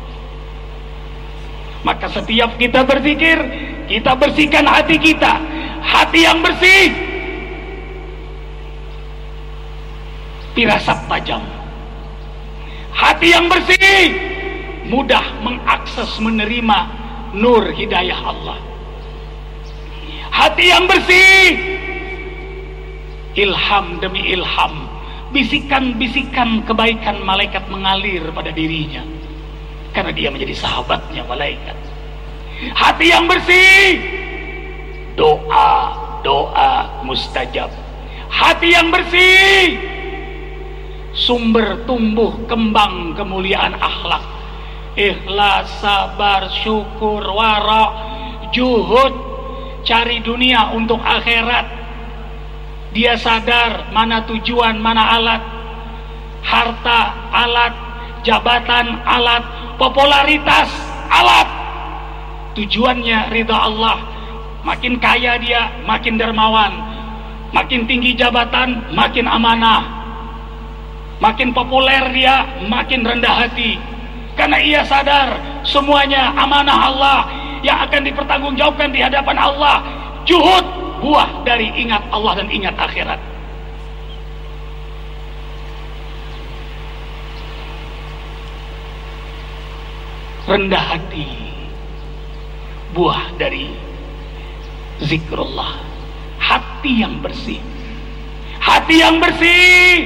Maka setiap kita berzikir, kita bersihkan hati kita. Hati yang bersih, firasat tajam. Hati yang bersih, mudah mengakses menerima nur hidayah Allah. Hati yang bersih, ilham demi ilham, bisikan-bisikan kebaikan malaikat mengalir pada dirinya, karena dia menjadi sahabatnya malaikat. Hati yang bersih, doa mustajab. Hati yang bersih, sumber tumbuh kembang kemuliaan akhlak. Ikhlas, sabar, syukur, wara, juhud, cari dunia untuk akhirat. Dia sadar mana tujuan, mana alat. Harta alat, jabatan alat, popularitas alat. Tujuannya ridha Allah. Makin kaya dia, makin dermawan. Makin tinggi jabatan, makin amanah. Makin populer dia, makin rendah hati. Karena ia sadar semuanya amanah Allah yang akan dipertanggungjawabkan di hadapan Allah. Juhud, buah dari ingat Allah dan ingat akhirat. Rendah hati, buah dari zikrullah. Hati yang bersih, hati yang bersih,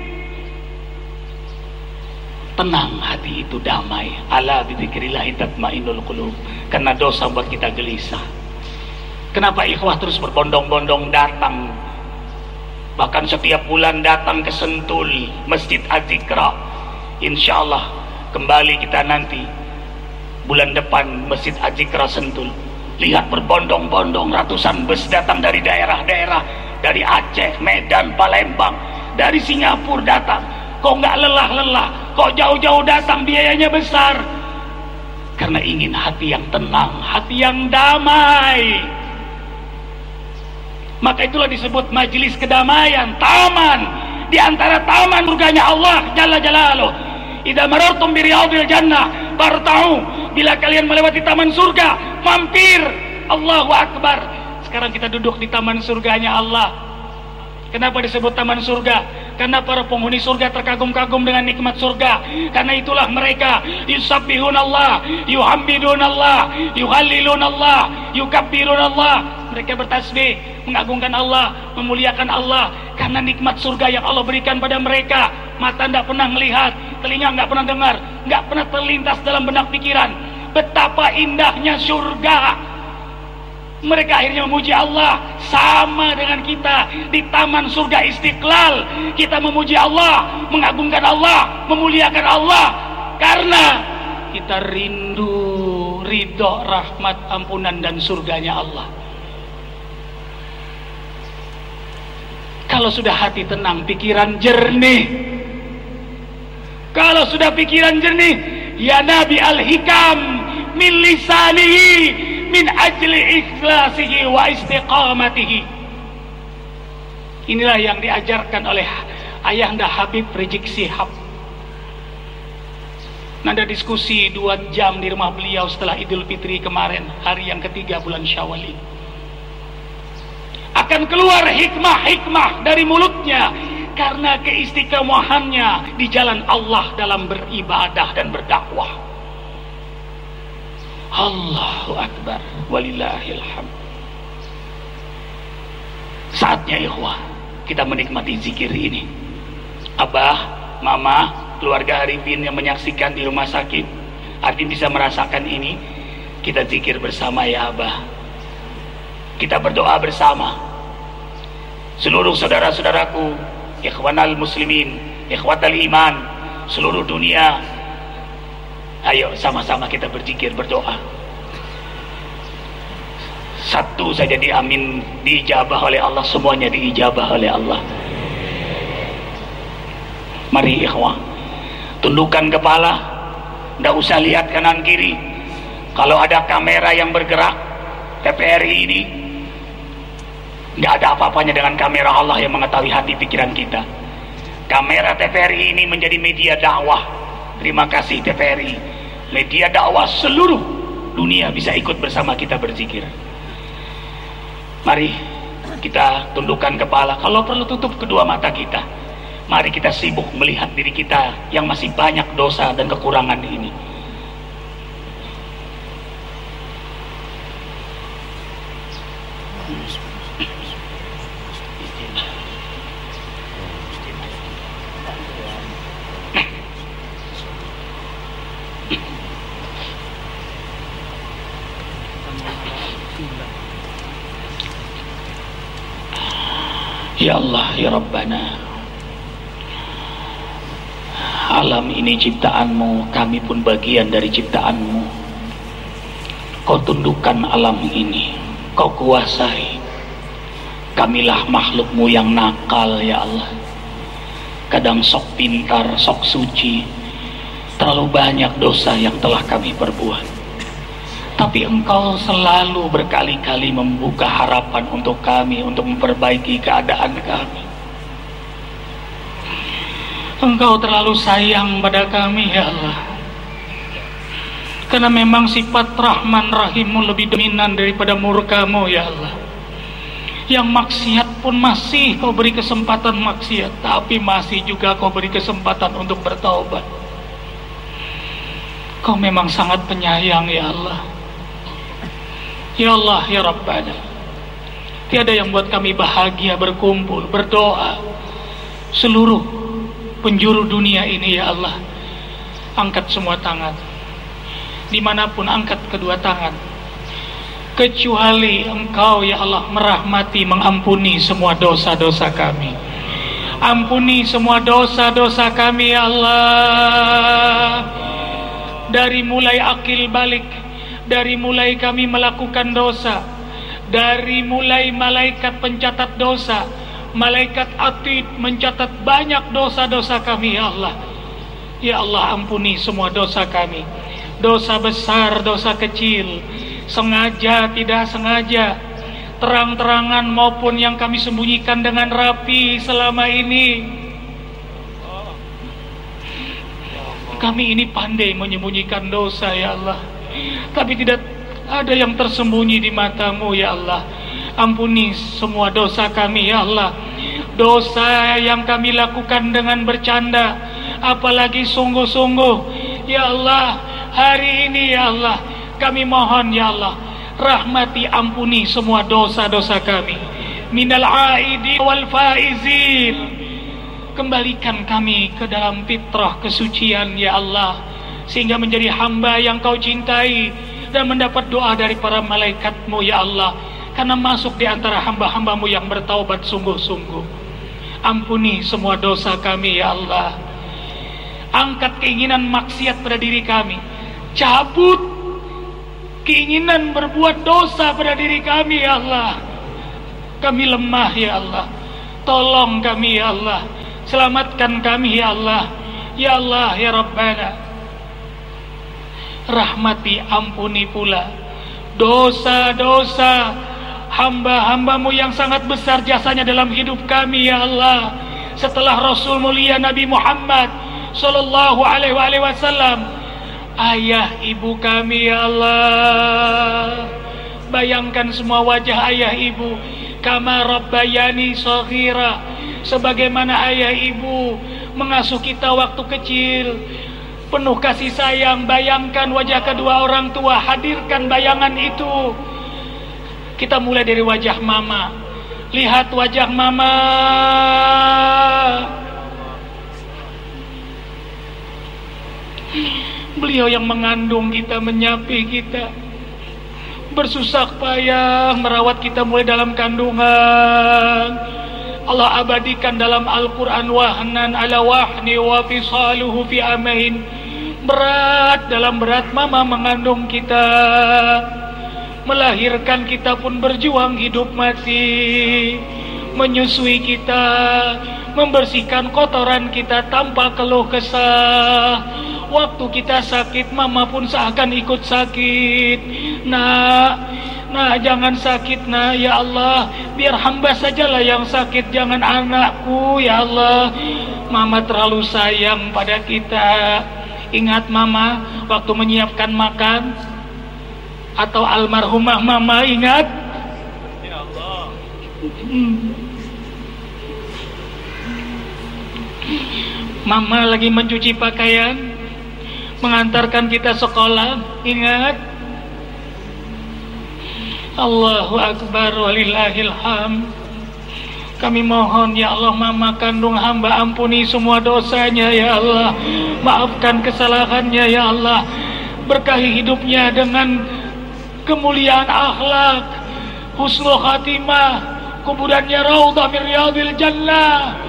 tenang hati itu, damai. Ala bidzikrillahi tatmainnul qulub. Karena dosa buat kita gelisah. Kenapa ikhwah terus berbondong-bondong datang, bahkan setiap bulan datang ke Sentul Masjid Az-Zikra. Insyaallah kembali kita nanti bulan depan Masjid Az-Zikra Sentul. Lihat berbondong-bondong ratusan bus datang dari daerah-daerah, dari Aceh, Medan, Palembang, dari Singapura datang. Kok nggak lelah-lelah, kok jauh-jauh datang, biayanya besar. Karena ingin hati yang tenang, hati yang damai. Maka itulah disebut majelis kedamaian, taman di antara taman surganya Allah Jalla Jalaluh. Idza marartum bi riyadil jannah farta'u. Bila kalian melewati taman surga, mampir. Allahu Akbar. Sekarang kita duduk di taman surganya Allah. Kenapa disebut taman surga? Karena para penghuni surga terkagum-kagum dengan nikmat surga. Karena itulah mereka yusabbihunallah, yuhamidunallah, yuhallilunallah, yukabbirunallah. Mereka bertasbih, mengagungkan Allah, memuliakan Allah. Karena nikmat surga yang Allah berikan pada mereka. Mata tidak pernah melihat, telinga nggak pernah dengar, nggak pernah terlintas dalam benak pikiran betapa indahnya surga. Mereka akhirnya memuji Allah. Sama dengan kita di taman surga Istiqlal, kita memuji Allah, mengagungkan Allah, memuliakan Allah, karena kita rindu ridho, rahmat, ampunan dan surganya Allah. Kalau sudah hati tenang, pikiran jernih. Kalau sudah pikiran jernih, ya Nabi al-hikam min lisanihi min ajli ikhlasihi wa istiqamatihi. Inilah yang diajarkan oleh Ayahanda Habib Rizik Syihab. Nada diskusi 2 jam di rumah beliau setelah Idul Fitri kemarin, hari yang ketiga bulan Syawal ini. Akan keluar hikmah-hikmah dari mulutnya karena keistiqomahannya di jalan Allah dalam beribadah dan berdakwah. Allahu Akbar, walillahil hamd. Saatnya ikhwah kita menikmati zikir ini. Abah, mama, keluarga Arifin yang menyaksikan di rumah sakit, Arifin bisa merasakan ini. Kita zikir bersama ya Abah. Kita berdoa bersama. Seluruh saudara-saudaraku, ikhwanal muslimin, ikhwatal iman, seluruh dunia, ayo sama-sama kita berzikir, berdoa. Satu saja diamin, diijabah oleh Allah, semuanya diijabah oleh Allah. Mari ikhwah, tundukkan kepala, tidak usah lihat kanan kiri. Kalau ada kamera yang bergerak, TVRI ini tidak ada apa-apanya dengan kamera Allah yang mengetahui hati pikiran kita. Kamera TVRI ini menjadi media dakwah. Terima kasih TVRI, media dakwah seluruh dunia bisa ikut bersama kita berzikir. Mari kita tundukkan kepala, kalau perlu tutup kedua mata kita. Mari kita sibuk melihat diri kita yang masih banyak dosa dan kekurangan ini. Ya Allah, ya Rabbana, alam ini ciptaanmu, kami pun bagian dari ciptaanmu. Kau tundukkan alam ini, kau kuasai. Kamilah makhlukmu yang nakal ya Allah. Kadang sok pintar, sok suci. Terlalu banyak dosa yang telah kami perbuat. Tapi Engkau selalu berkali-kali membuka harapan untuk kami, untuk memperbaiki keadaan kami. Engkau terlalu sayang pada kami ya Allah. Karena memang sifat Rahman Rahimmu lebih dominan daripada murkamu ya Allah. Yang maksiat pun masih kau beri kesempatan maksiat, tapi masih juga kau beri kesempatan untuk bertaubat. Kau memang sangat penyayang ya Allah. Ya Allah, ya Rabbana, tiada yang buat kami bahagia berkumpul, berdoa. Seluruh penjuru dunia ini ya Allah, angkat semua tangan. Dimanapun angkat kedua tangan. Kecuali Engkau ya Allah merahmati, mengampuni semua dosa-dosa kami. Ampuni semua dosa-dosa kami ya Allah. Dari mulai akil balik, dari mulai kami melakukan dosa, dari mulai malaikat pencatat dosa, malaikat atid mencatat banyak dosa-dosa kami ya Allah. Ya Allah, ampuni semua dosa kami. Dosa besar, dosa kecil, sengaja, tidak sengaja, terang-terangan maupun yang kami sembunyikan dengan rapi selama ini. Kami ini pandai menyembunyikan dosa ya Allah, tapi tidak ada yang tersembunyi di matamu ya Allah. Ampuni semua dosa kami ya Allah. Dosa yang kami lakukan dengan bercanda, apalagi sungguh-sungguh ya Allah. Hari ini ya Allah, kami mohon ya Allah, rahmati, ampuni semua dosa-dosa kami. Minal aidin wal faizin. Kembalikan kami ke dalam fitrah kesucian ya Allah, sehingga menjadi hamba yang Kau cintai dan mendapat doa dari para malaikatmu ya Allah, karena masuk di antara hamba-hambamu yang bertaubat sungguh-sungguh. Ampuni semua dosa kami ya Allah. Angkat keinginan maksiat pada diri kami, cabut keinginan berbuat dosa pada diri kami ya Allah. Kami lemah ya Allah, tolong kami ya Allah, selamatkan kami ya Allah. Ya Allah, ya Rabbana, rahmati, ampuni pula dosa-dosa hamba-hambamu yang sangat besar jasanya dalam hidup kami ya Allah. Setelah Rasul mulia Nabi Muhammad Sallallahu Alaihi Wasallam, ayah ibu kami ya Allah. Bayangkan semua wajah ayah ibu, kama rabbayani shaghira, sebagaimana ayah ibu mengasuh kita waktu kecil. penuh kasih sayang. Bayangkan wajah kedua orang tua, hadirkan bayangan itu. Kita mulai dari wajah mama. Lihat wajah mama. Beliau yang mengandung kita, menyapi kita, bersusah payah merawat kita mulai dalam kandungan. Allah abadikan dalam Al-Quran, wahnan ala wahni wa fisaluhu fi amain. Berat dalam berat mama mengandung kita, melahirkan kita pun berjuang hidup mati, menyusui kita, membersihkan kotoran kita tanpa keluh kesah. Waktu kita sakit, mama pun seakan ikut sakit. Nah, jangan sakit, nah, ya Allah, biar hamba sajalah yang sakit, jangan anakku, ya Allah. Mama terlalu sayang pada kita. Ingat mama waktu menyiapkan makan, atau almarhumah mama, ingat? Ya Allah. Mama lagi mencuci pakaian, mengantarkan kita sekolah, ingat? Allahu Akbar walillahil hamd. Kami mohon ya Allah, mama kandung hamba ampuni semua dosanya ya Allah, maafkan kesalahannya ya Allah, berkahi hidupnya dengan kemuliaan akhlak, husnul khatimah, kuburannya raudhah min riyadil jannah.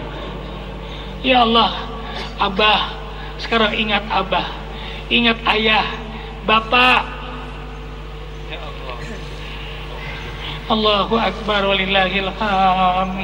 Ya Allah, Abah, sekarang ingat Abah, ingat ayah, bapak. Allahu Akbar walillahil hamd.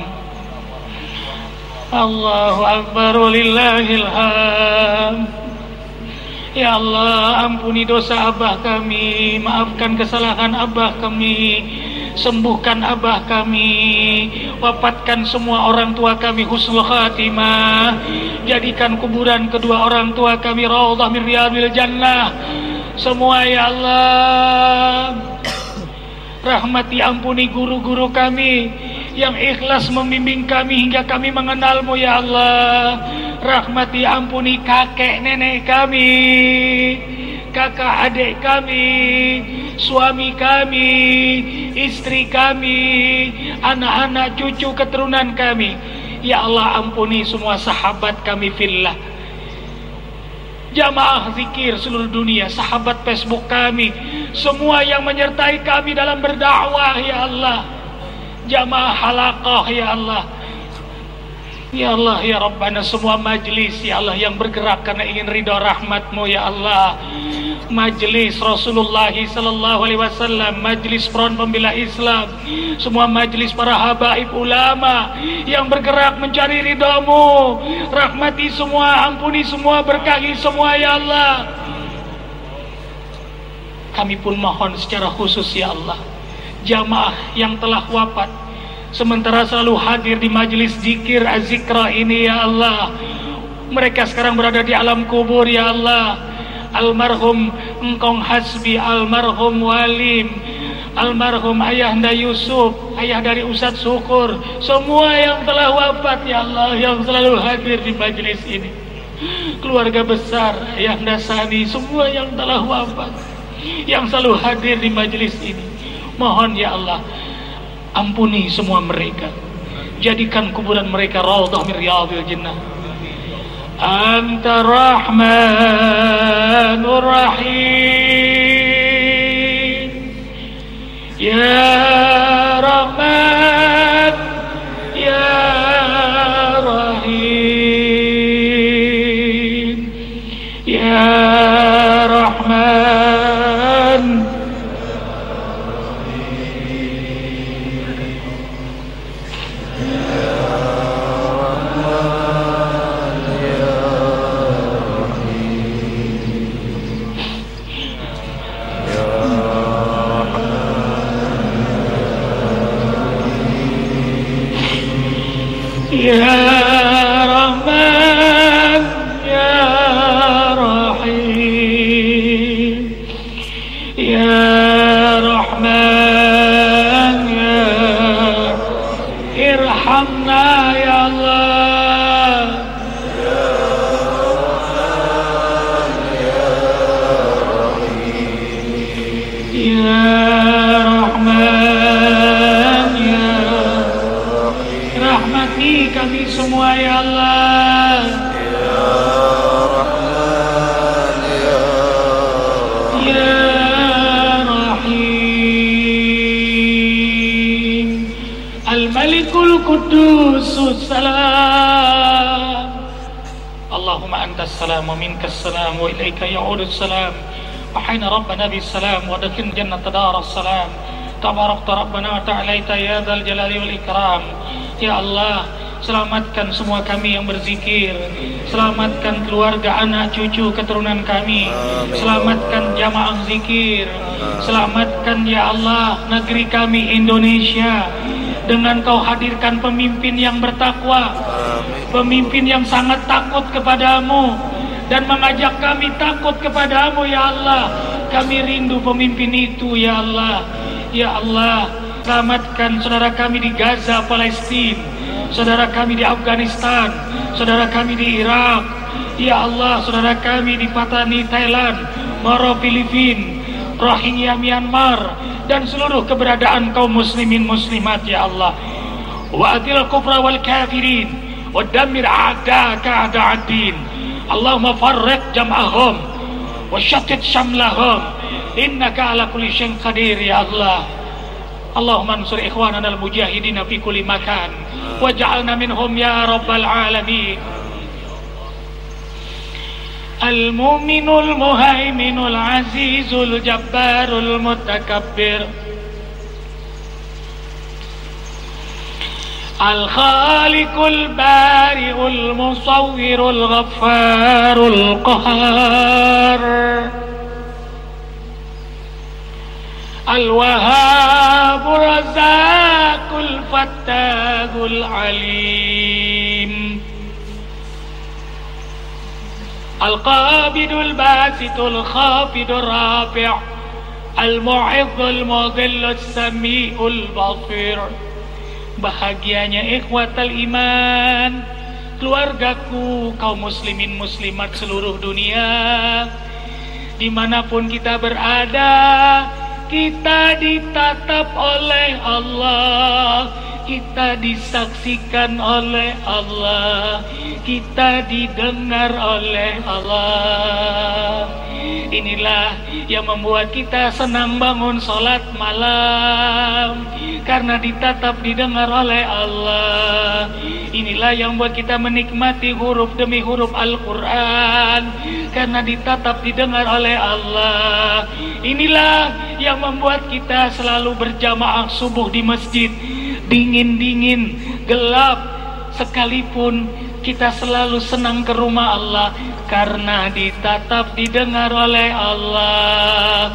Allahu Akbar walillahil hamd. Ya Allah, ampuni dosa Abah kami, maafkan kesalahan Abah kami, sembuhkan Abah kami, wafatkan semua orang tua kami husnul khatimah, jadikan kuburan kedua orang tua kami raudhah min riyadil jannah semua ya Allah. Rahmati ampuni guru-guru kami yang ikhlas membimbing kami hingga kami mengenalmu ya Allah. Rahmati ampuni kakek nenek kami, kakak adik kami, suami kami, istri kami, anak-anak cucu keturunan kami. Ya Allah, ampuni semua sahabat kami fillah, jamaah zikir seluruh dunia, sahabat Facebook kami, semua yang menyertai kami dalam berdakwah ya Allah, jamaah halaqah ya Allah. Ya Allah, ya Rabbana, semua majlis ya Allah yang bergerak karena ingin ridha rahmat-Mu ya Allah. Majlis Rasulullah sallallahu alaihi wasallam, majlis Front Pembela Islam, semua majlis para habaib ulama yang bergerak mencari ridha-Mu. Rahmati semua, ampuni semua, berkahi semua ya Allah. Kami pun mohon secara khusus ya Allah, jamaah yang telah wafat sementara selalu hadir di majelis zikir az-zikra ini ya Allah, mereka sekarang berada di alam kubur ya Allah. Almarhum Engkong Hasbi, almarhum Walim, almarhum Ayahanda Yusuf, ayah dari Ustadz Syukur, semua yang telah wafat ya Allah, yang selalu hadir di majelis ini, keluarga besar Ayahanda Sani, semua yang telah wafat yang selalu hadir di majelis ini, mohon ya Allah, ampuni semua mereka, jadikan kuburan mereka raudhah min riyadil jannah. Anta Rahmanur Rahim, ya Rahman ya Rahim, ya Rahman. Ya Rahman ya Rahim. antas salam wa minkas salam wa ilaika ya'udus salam. Wahayna rabbana bis salam wa dakhil jannata daras salam. Tabarakta rabbana wa ta'alaita ya dzal jalali wal ikram. Ya Allah, selamatkan semua kami yang berzikir, selamatkan keluarga, anak, cucu, keturunan kami, selamatkan jamaah zikir, selamatkan ya Allah negeri kami Indonesia dengan Kau hadirkan pemimpin yang bertakwa, pemimpin yang sangat takut kepadamu dan mengajak kami takut kepadamu ya Allah. Kami rindu pemimpin itu ya Allah. Ya Allah, selamatkan saudara kami di Gaza, Palestina, saudara kami di Afghanistan, saudara kami di Irak, ya Allah, saudara kami di Patani, Thailand, Moro, Filipina, Rohingya, Myanmar, dan seluruh keberadaan kaum muslimin muslimat ya Allah. Wa adil kufra wal kafirin wa dammir a'daka a'da'ad-din. Allahumma farriq jam'ahum wa shattit shamlahum innaka ala kulli syai'in qadir ya Allah. Allahumma ansur ikhwanana al-mujahidina fi kulli makan waj'alna minhum ya rabbal alamin. Al-mu'minul muhaiminul azizul jabbarul mutakabbir al-khaliqul bari'ul musawwirul ghaffarul qahhar al-wahhabur razzaqul fattahul alim al-qabidul basitul khafidul rafi' al-mu'izzul mudhillus sami'ul basir. Bahagianya ikhwatal iman, keluargaku, kaum muslimin muslimat seluruh dunia, dimanapun kita berada, kita ditatap oleh Allah, kita disaksikan oleh Allah, kita didengar oleh Allah. Inilah yang membuat kita senang bangun sholat malam, karena ditatap didengar oleh Allah. Inilah yang membuat kita menikmati huruf demi huruf Al-Quran, karena ditatap didengar oleh Allah. Inilah yang membuat kita selalu berjamaah subuh di masjid, dingin-dingin, gelap sekalipun kita selalu senang ke rumah Allah, karena ditatap didengar oleh Allah.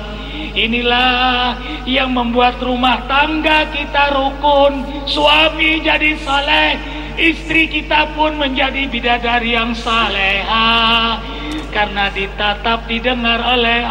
Inilah yang membuat rumah tangga kita rukun, suami jadi saleh, istri kita pun menjadi bidadari yang salehah, karena ditatap didengar oleh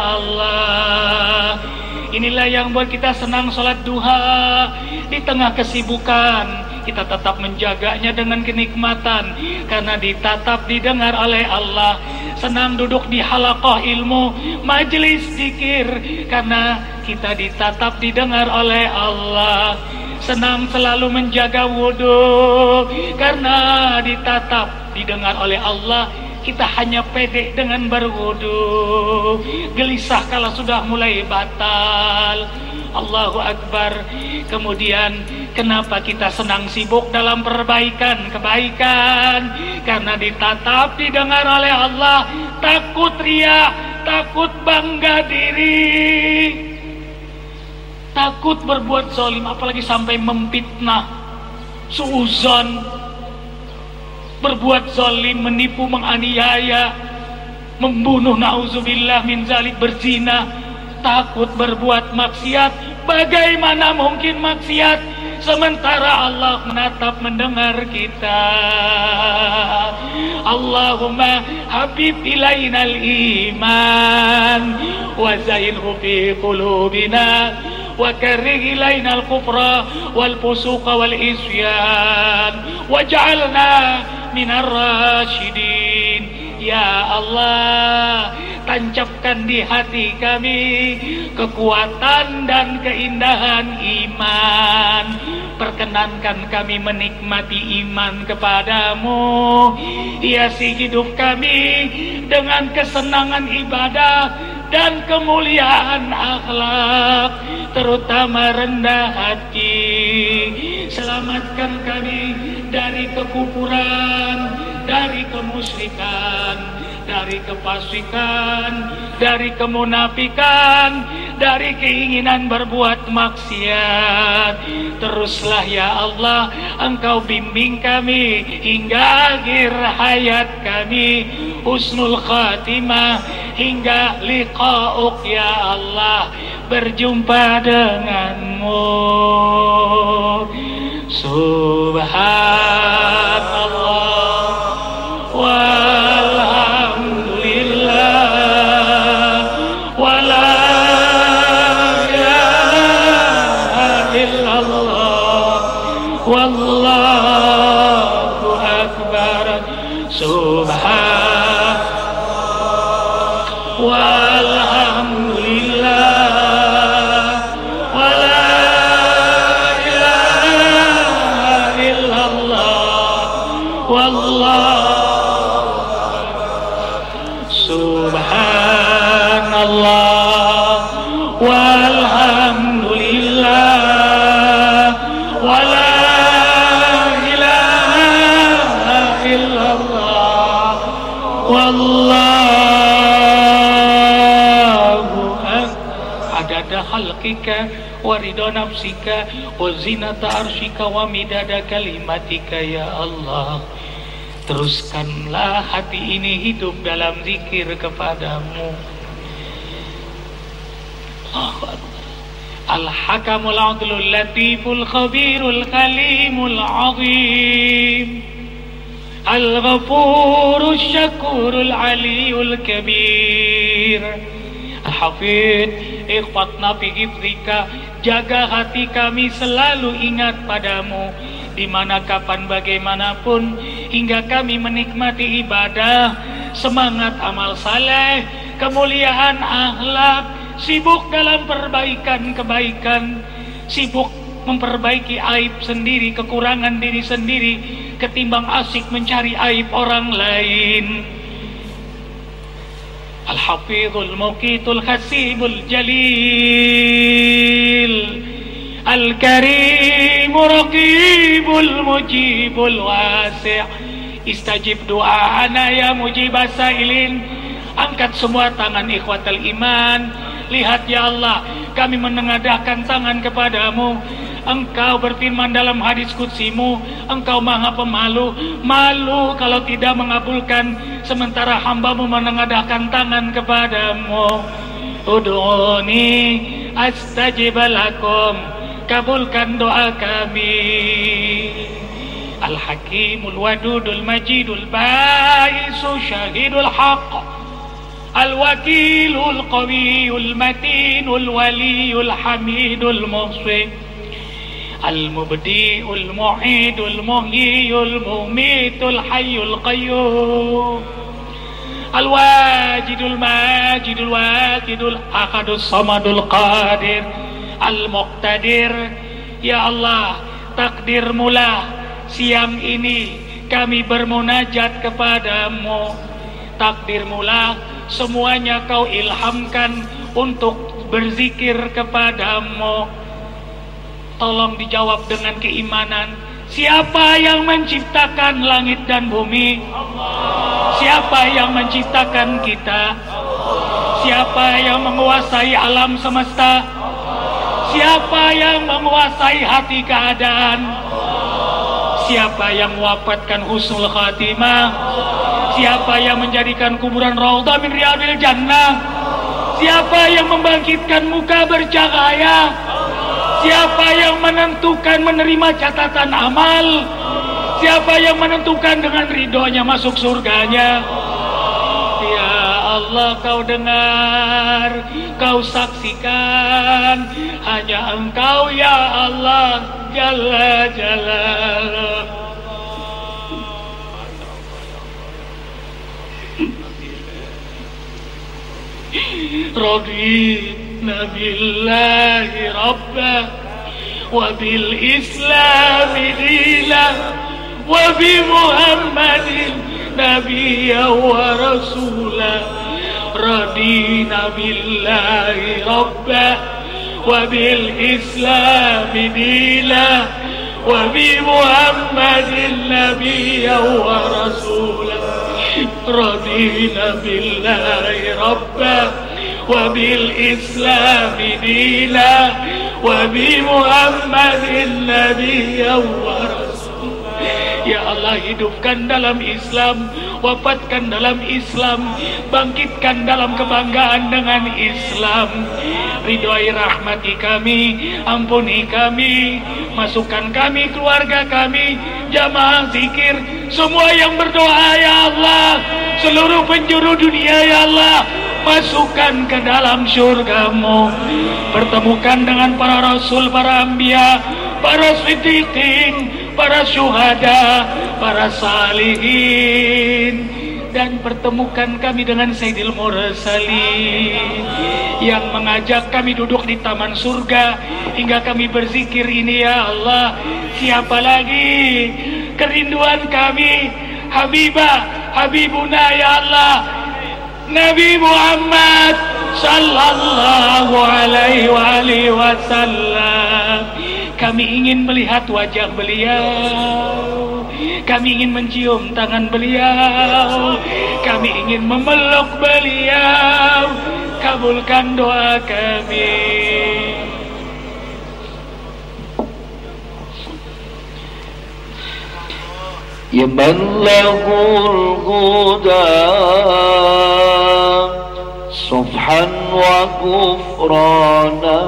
Allah. Inilah yang buat kita senang sholat duha di tengah kesibukan, kita tetap menjaganya dengan kenikmatan, karena ditatap didengar oleh Allah. Senang duduk di halaqah ilmu, majelis zikir, karena kita ditatap didengar oleh Allah. Senang selalu menjaga wudhu, karena ditatap didengar oleh Allah. Kita hanya pede dengan berwudu, gelisah kalau sudah mulai batal. Allahu Akbar. Kemudian kenapa kita senang sibuk dalam perbaikan kebaikan? Karena ditatap didengar oleh Allah. Takut riya, takut bangga diri, takut berbuat zalim, apalagi sampai memfitnah, suuzon, berbuat zalim, menipu, menganiaya, membunuh, na'udzubillah min zalik, berzina. Takut berbuat maksiat. Bagaimana mungkin maksiat sementara Allah menatap mendengar kita? Allahumma habib ilainal iman wa zainhu fi qulubina wa karrih ilainal kufra wal fusuqa wal isyan waj'alna minar rasyidin. Ya Allah, tancapkan di hati kami kekuatan dan keindahan iman. Perkenankan kami menikmati iman kepadamu. Hiasi hidup kami dengan kesenangan ibadah dan kemuliaan akhlak, terutama rendah hati. Selamatkan kami dari kekufuran, dari kemusyrikan, dari kefasikan, dari kemunafikan, dari keinginan berbuat maksiat. Teruslah ya Allah, Engkau bimbing kami hingga akhir hayat kami, husnul khatimah hingga liqa'uk ya Allah, berjumpa denganmu. Subhanallah walhamdulillah wala ilaha illallah wallahu akbar. Subhanallah walhamdulillah wala ilaha illallah wallahu subhanallah walhamdulillah wala ilaha illallah wallahu adada khalqika wa ridha nafsika wa zinata arsyika wa midada kalimatika ya Allah. Teruskanlah hati ini hidup dalam zikir kepadamu. Allahu Akbar. Al-Hakamul Adlul Latiful Khabirul Kalimul Azim, Al-Ghafurul Syakurul Aliyul Kabir. Al-Hafidh, ikhfatna fi hifdzika, jaga hati kami selalu ingat padamu di mana kapan bagaimanapun, hingga kami menikmati ibadah, semangat amal saleh, kemuliaan akhlak, sibuk dalam perbaikan kebaikan, sibuk memperbaiki aib sendiri, kekurangan diri sendiri, ketimbang asik mencari aib orang lain. Al-Hafizul Muqitul Hasibul Jalil, Al-Karim Raqibul Mujibul Wasi', istajib doa'ana ya mujibas sa'ilin. Angkat semua tangan ikhwatal iman. Lihat ya Allah, kami menengadahkan tangan kepadamu. Engkau berfirman dalam hadis qudsimu, Engkau maha pemalu, malu kalau tidak mengabulkan, sementara hambamu menengadahkan tangan kepadamu. Ud'uni astajib lakum, kabulkan doa kami. Al-Hakimul Wadudul Majidul Ba'isu Syahidul Haqq, Al-Wakilul Qawiyul Matinul Waliyul Hamidul Muhsin, Al-Mubdi'ul Mu'idul Muhyiyul Mumitul Hayyul Qayyum, Al-Wajidul Majidul Waqidul Ahadus Samadul Qadir, Al-Muqtadir. Ya Allah, takdirmulah siang ini kami bermunajat kepadamu. Takdirmulah semuanya kau ilhamkan untuk berzikir kepadamu. Tolong dijawab dengan keimanan. Siapa yang menciptakan langit dan bumi? Siapa yang menciptakan kita? Siapa yang menguasai alam semesta? Siapa yang menguasai hati keadaan? Siapa yang mewafatkan husnul khatimah? Siapa yang menjadikan kuburan raudhah min riyadil jannah? Siapa yang membangkitkan muka bercahaya? Siapa yang menentukan menerima catatan amal? Siapa yang menentukan dengan ridhonya masuk surganya? Ya Allah, kau dengar, kau saksikan, hanya engkau ya Allah Jalla Jalaluh. Radina billahi rabba wa bil islami dina wa bi Muhammadin nabiyya wa rasula. Radina billahi rabba wa bil islami dina wa bi Muhammadin nabiyya wa rasula. radina billahi rabba wa bil islami dina wa bi Muhammadin nabiyyan wa rasul. Ya Allah, hidupkan dalam Islam, wafatkan dalam Islam, bangkitkan dalam kebanggaan dengan Islam. Ridhoi rahmati kami, ampuni kami, masukkan kami, keluarga kami, jamaah zikir, semua yang berdoa ya Allah, seluruh penjuru dunia ya Allah, masukkan ke dalam syurga-Mu. Pertemukan dengan para rasul, para anbiya, para siddiqin, para syuhada, para salihin, dan pertemukan kami dengan Sayyidil Mursalin yang mengajak kami duduk di taman surga hingga kami berzikir ini ya Allah. Siapa lagi? Kerinduan kami, Habibuna ya Allah, Nabi Muhammad sallallahu alaihi wasallam. Kami ingin melihat wajah beliau, kami ingin mencium tangan beliau, kami ingin memeluk beliau. Kabulkan doa kami. Ya man lahul huda sufhan wa kufrana,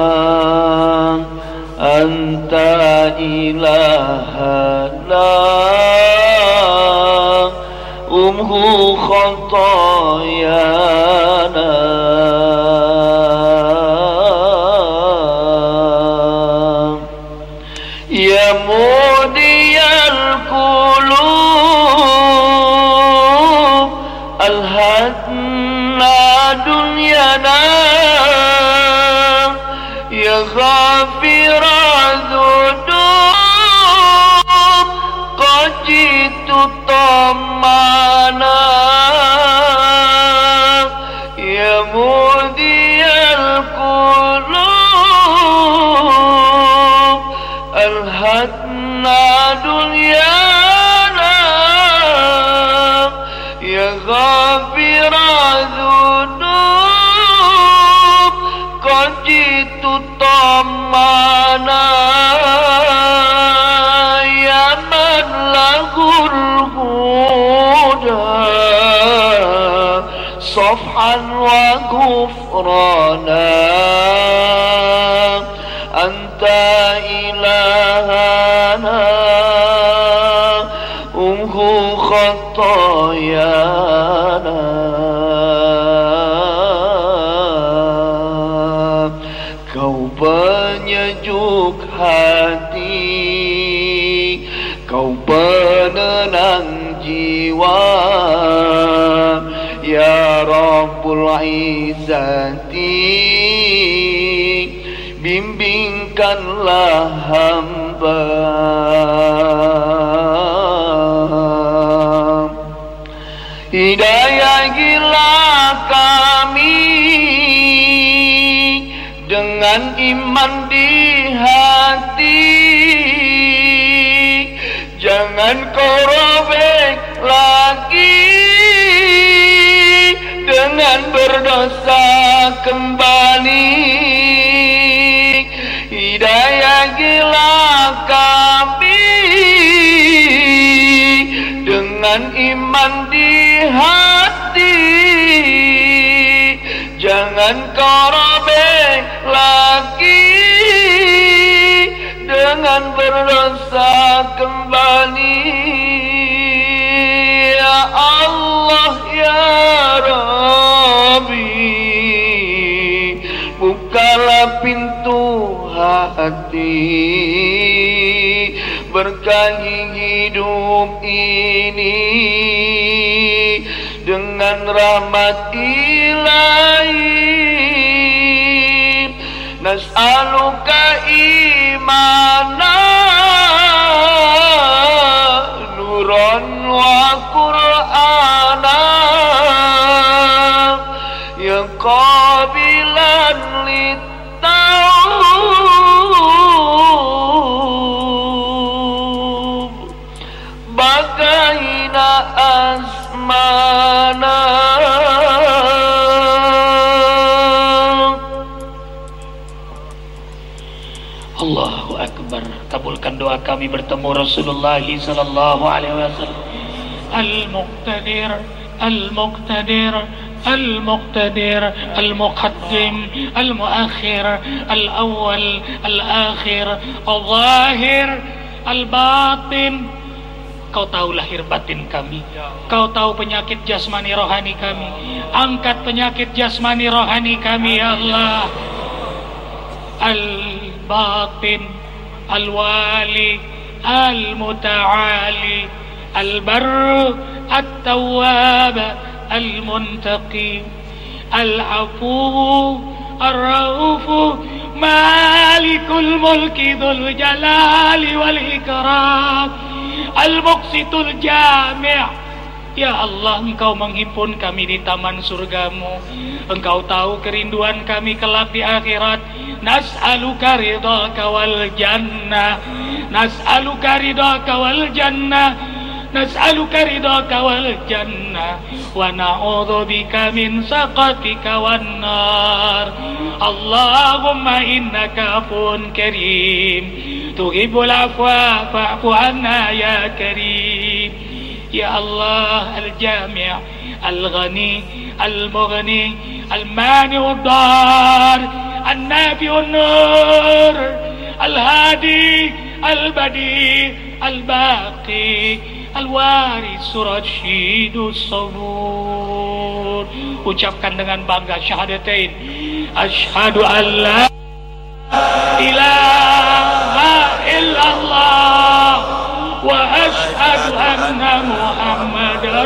anta ilahana umhu khatayana. Ya mudiyal qulub alhadna dunyana, ya ghafir dhunub qad jitu tamana. Ya mudiyal qulub alhadna dunyana, ya ghafir dhunub qad jitu tamana. Ya man lahul huda safhan wa ghufrana, anta ilahana umhu khatayana. Kau penyejuk hati, kau penenang jiwa, ya Rabbul Izzati, bimbingkanlah hamba. Hidayahilah kami dengan iman di hati, jangan kau robek lagi dengan berdosa kembali. Hidayahilah kami dengan iman di hati, jangan kau robek lagi dengan berdosa kembali. Ya Allah ya Rabbi, bukalah pintu hati, berkahi hidup ini dengan rahmat ilahi. Nas'aluka imana nuran wa qur'ana, ya qabilan litawb, bagaina asma kabulkan doa kami bertemu Rasulullah sallallahu alaihi wasallam. Al-Muqtadir, Al-Muqtadir, Al-Muqtadir, Al-Muqaddim, Al-Muakhir, Al-Awwal, Al-Akhir, Al-Zahir, Al-Batin. Kau tahu lahir batin kami, Kau tahu penyakit jasmani rohani kami. Angkat penyakit jasmani rohani kami ya Allah. Al-Batin, Al-Wali, Al-Muta'ali, Al-Barr, At-Tawwab, Al-Muntaqim, Al-Afu, Ar-Rauf, Malikul Mulki Dzul Jalali wal Ikram, Al-Muqsitul Jami'. Ya Allah, Engkau menghimpun kami di taman surgamu. Engkau tahu kerinduan kami kelak di akhirat. Nas'aluka ridhaka wal jannah, Nas'aluka ridhaka wal jannah, Nas'aluka ridhaka wal jannah, wa na'udzubika min saqatika wan nar. Allahumma innaka afun karim, tuhibbul afwa fa'fu anna ya karim. Ya Allah, Al-Jami', Al-Ghani, Al-Mughni, Al-Mani'ud Dar, An-Nafi'un Nur, Al-Hadi, Al-Badi, Al-Baqi, Al-Waris, Rasyidus Sabur. Ucapkan dengan bangga syahadatain. Asyhadu an la ilaha illallah wa asyhadu anna Muhammadar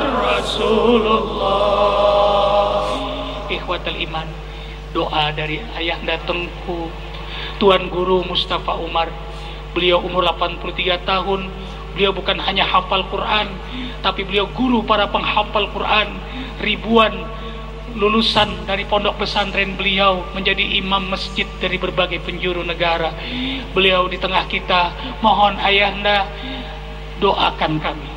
Rasulullah. Ikhwatal iman, doa dari Ayahanda Tengku Tuan Guru Mustafa Umar. Beliau umur 83 tahun. Beliau bukan hanya hafal Quran, tapi beliau guru para penghafal Quran. Ribuan lulusan dari pondok pesantren beliau menjadi imam masjid dari berbagai penjuru negara. Beliau di tengah kita. Mohon Ayahanda doakan kami.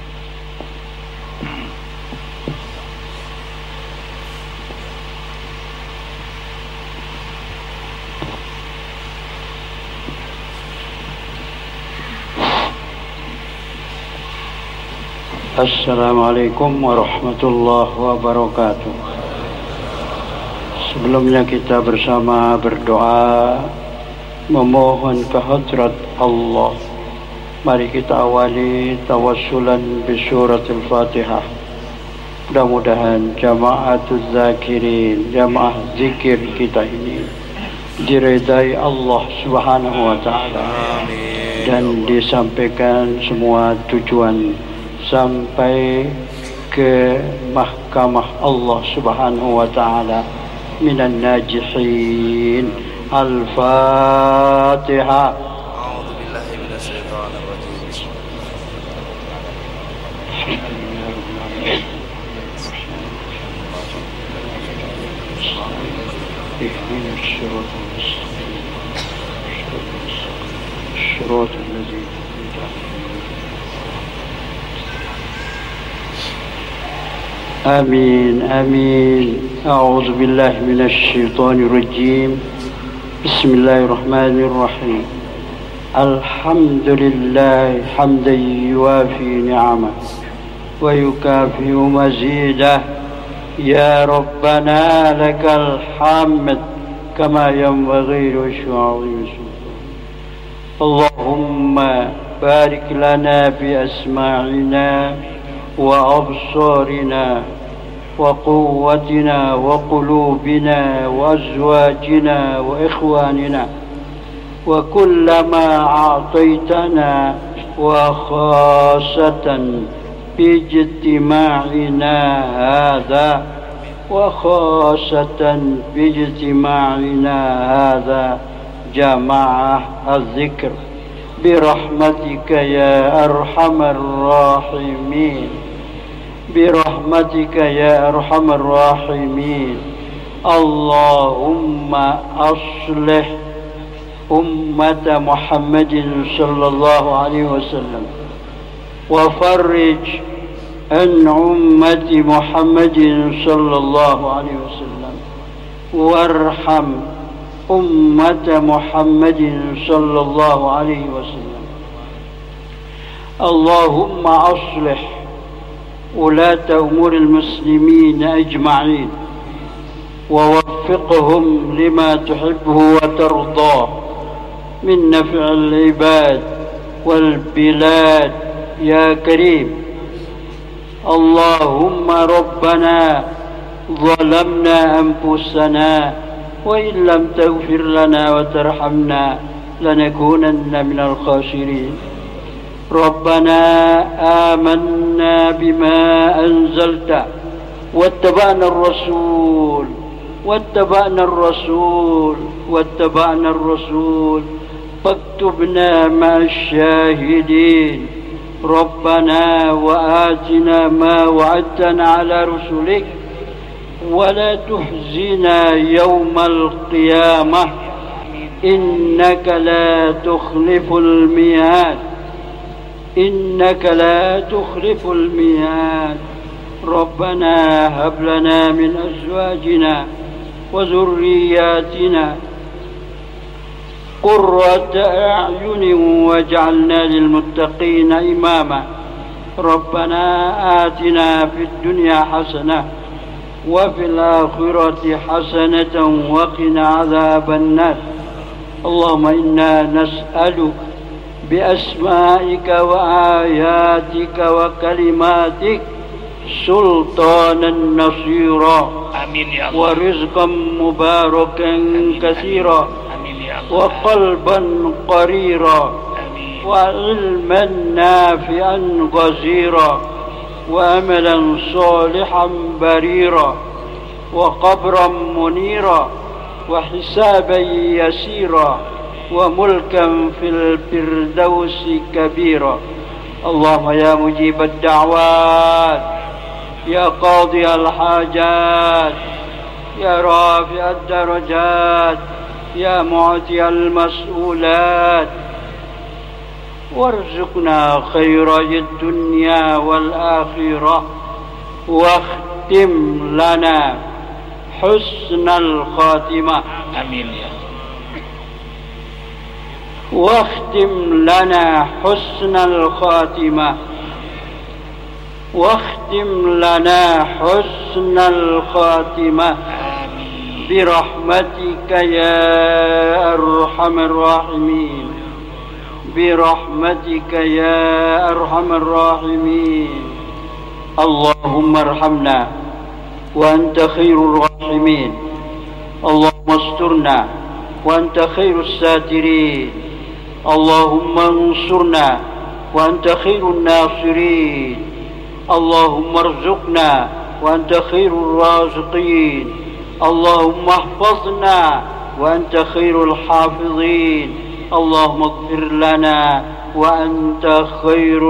Assalamualaikum warahmatullahi wabarakatuh. Sebelumnya kita bersama berdoa memohon kehadrat Allah. Mari kita awali tawassulan bi suratul Fatihah. Mudah-mudahan jama'atul zakirin, jamaah zikir kita ini diridai Allah Subhanahu wa taala dan disampaikan semua tujuan sampai ke mahkamah Allah Subhanahu wa taala minan najihin. Al-Fatihah. A'udzu billahi minasyaitonir rajim. Ihdinas siratal mustaqim. Siratal ladzina آمين آمين. أعوذ بالله من الشيطان الرجيم. بسم الله الرحمن الرحيم. الحمد لله حمدا يوافي نعمه ويكافئ مزيده. يا ربنا لك الحمد كما ينبغي لوجه عظيم سلطانك. اللهم بارك لنا في أسماعنا وأبصارنا وقوتنا وقلوبنا وأزواجنا وإخواننا وكل ما أعطيتنا، وخاصة باجتماعنا هذا، وخاصة باجتماعنا هذا جماعة الذكر برحمتك يا أرحم الراحمين، برحمتك يا أرحم الراحمين. اللهم أصلح أمة محمد صلى الله عليه وسلم، وفرج عن أمة محمد صلى الله عليه وسلم، وارحم أمة محمد صلى الله عليه وسلم. اللهم أصلح ولاة أمور المسلمين أجمعين ووفقهم لما تحبه وترضاه من نفع العباد والبلاد يا كريم. اللهم ربنا ظلمنا أنفسنا وإن لم تغفر لنا وترحمنا لنكونن من الخاسرين. ربنا آمنا بما أنزلت واتبعنا الرسول فاكتبنا مع الشاهدين. ربنا وآتنا ما وعدتنا على رسلك ولا تخزنا يوم القيامة إنك لا تخلف الميعاد. ربنا هب لنا من أزواجنا وذرياتنا قرة أعين واجعلنا للمتقين إماما. ربنا آتنا في الدنيا حسنة وفي الآخرة حسنة وقنا عذاب النار. اللهم إنا نسألك بأسمائك وآياتك وكلماتك سلطانا نصيرا آمين يا الله. ورزقا مباركا كثيرا وقلبا قريرا وعلما نافعا غزيرا وأملا صالحا بريرا وقبرا منيرا وحسابا يسيرا وملكا في الفردوس كبيرا. اللهم يا مجيب الدعوات يا قاضي الحاجات يا رافع الدرجات يا معطي المسؤولات وارزقنا خير الدنيا والآخرة واختم لنا حسن الخاتمة. آمين يا واختم لنا حسن الخاتمة برحمتك يا أرحم الراحمين. اللهم ارحمنا وأنت خير الراحمين. اللهم استرنا وأنت خير الساترين. اللهم انصرنا وأنت خير الناصرين. اللهم ارزقنا وأنت خير الرازقين. اللهم احفظنا وأنت خير الحافظين. اللهم اغفر لنا وأنت خير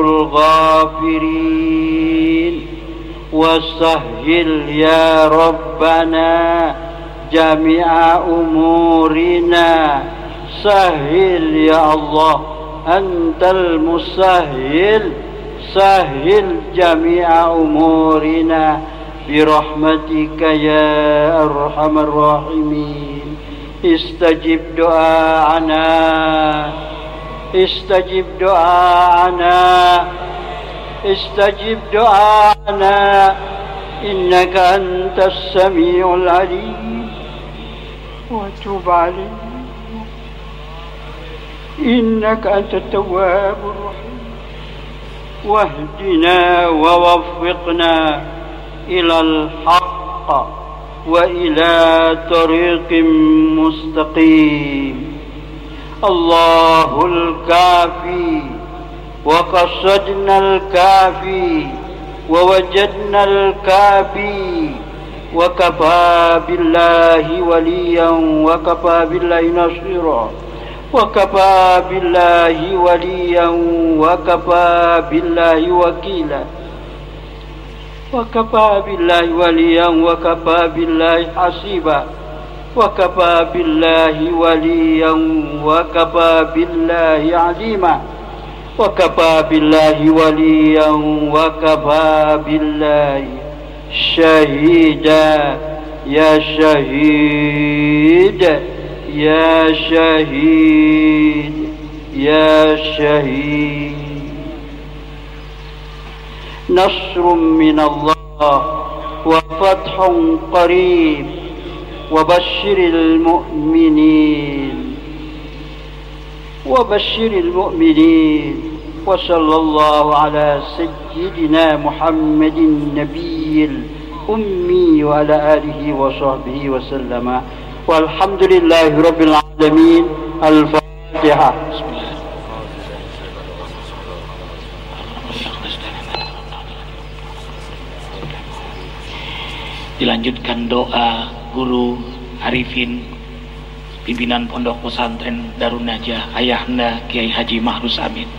الغافرين. وسهل يا ربنا جميع أمورنا. سهل يا الله أنت المسهل. سهل جميع أمورنا برحمتك يا أرحم الراحمين. استجب دعاءنا إنك أنت السميع العليم وتب علينا إنك أنت التواب الرحيم. واهدنا ووفقنا إلى الحق وإلى طريق مستقيم. الله الكافي وقصدنا الكافي ووجدنا الكافي وكفى بالله وليا وكفى بالله نصيرا وكفى بالله وليا وكفى بالله وكيلا وكفى بالله وليا وكفى بالله حسيبا وكفى بالله وليا وكفى بالله عليما وكفى بالله وليا وكفى بالله شهيدا. يا شهيد يا شهيد يا شهيد نصر من الله وفتح قريب وبشر المؤمنين وصلى الله على سيدنا محمد النبي الأمي وعلى آله وصحبه وسلم والحمد لله رب العالمين. الفاتحة. Dilanjutkan doa guru Arifin pimpinan Pondok Pesantren Darun Najah ayahanda Kiai Haji Mahrus Amin.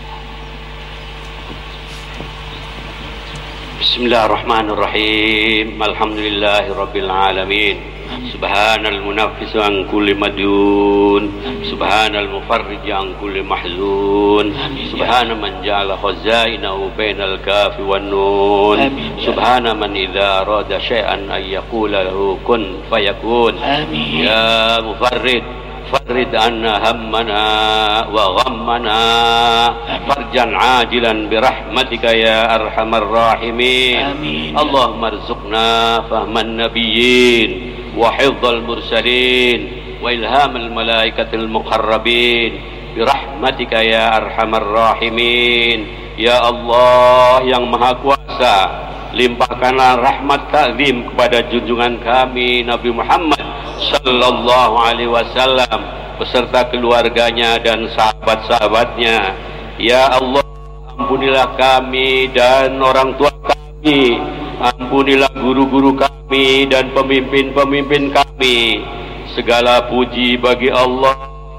Bismillahirrahmanirrahim. Alhamdulillahirabbil alamin. Subhanal munaffis an kulli madun, subhanal mufarrij an kulli mahzun, subhana man ja'ala khazainahu bainal kafi wan nun, subhana man idza arada syai'an ay yaqula lahu kun fayakun. Ya mufarrid فرد عنا همنا وغمنا فرجا عاجلا برحمتك يا أرحم الراحمين. اللهم ارزقنا فهم النبيين وحفظ المرسلين وإلهام الملائكة المقربين برحمتك يا أرحم الراحمين. Ya Allah yang Maha Kuasa, limpahkanlah rahmat ta'zim kepada junjungan kami Nabi Muhammad sallallahu alaihi wasallam beserta keluarganya dan sahabat-sahabatnya. Ya Allah, ampunilah kami dan orang tua kami, ampunilah guru-guru kami dan pemimpin-pemimpin kami. Segala puji bagi Allah,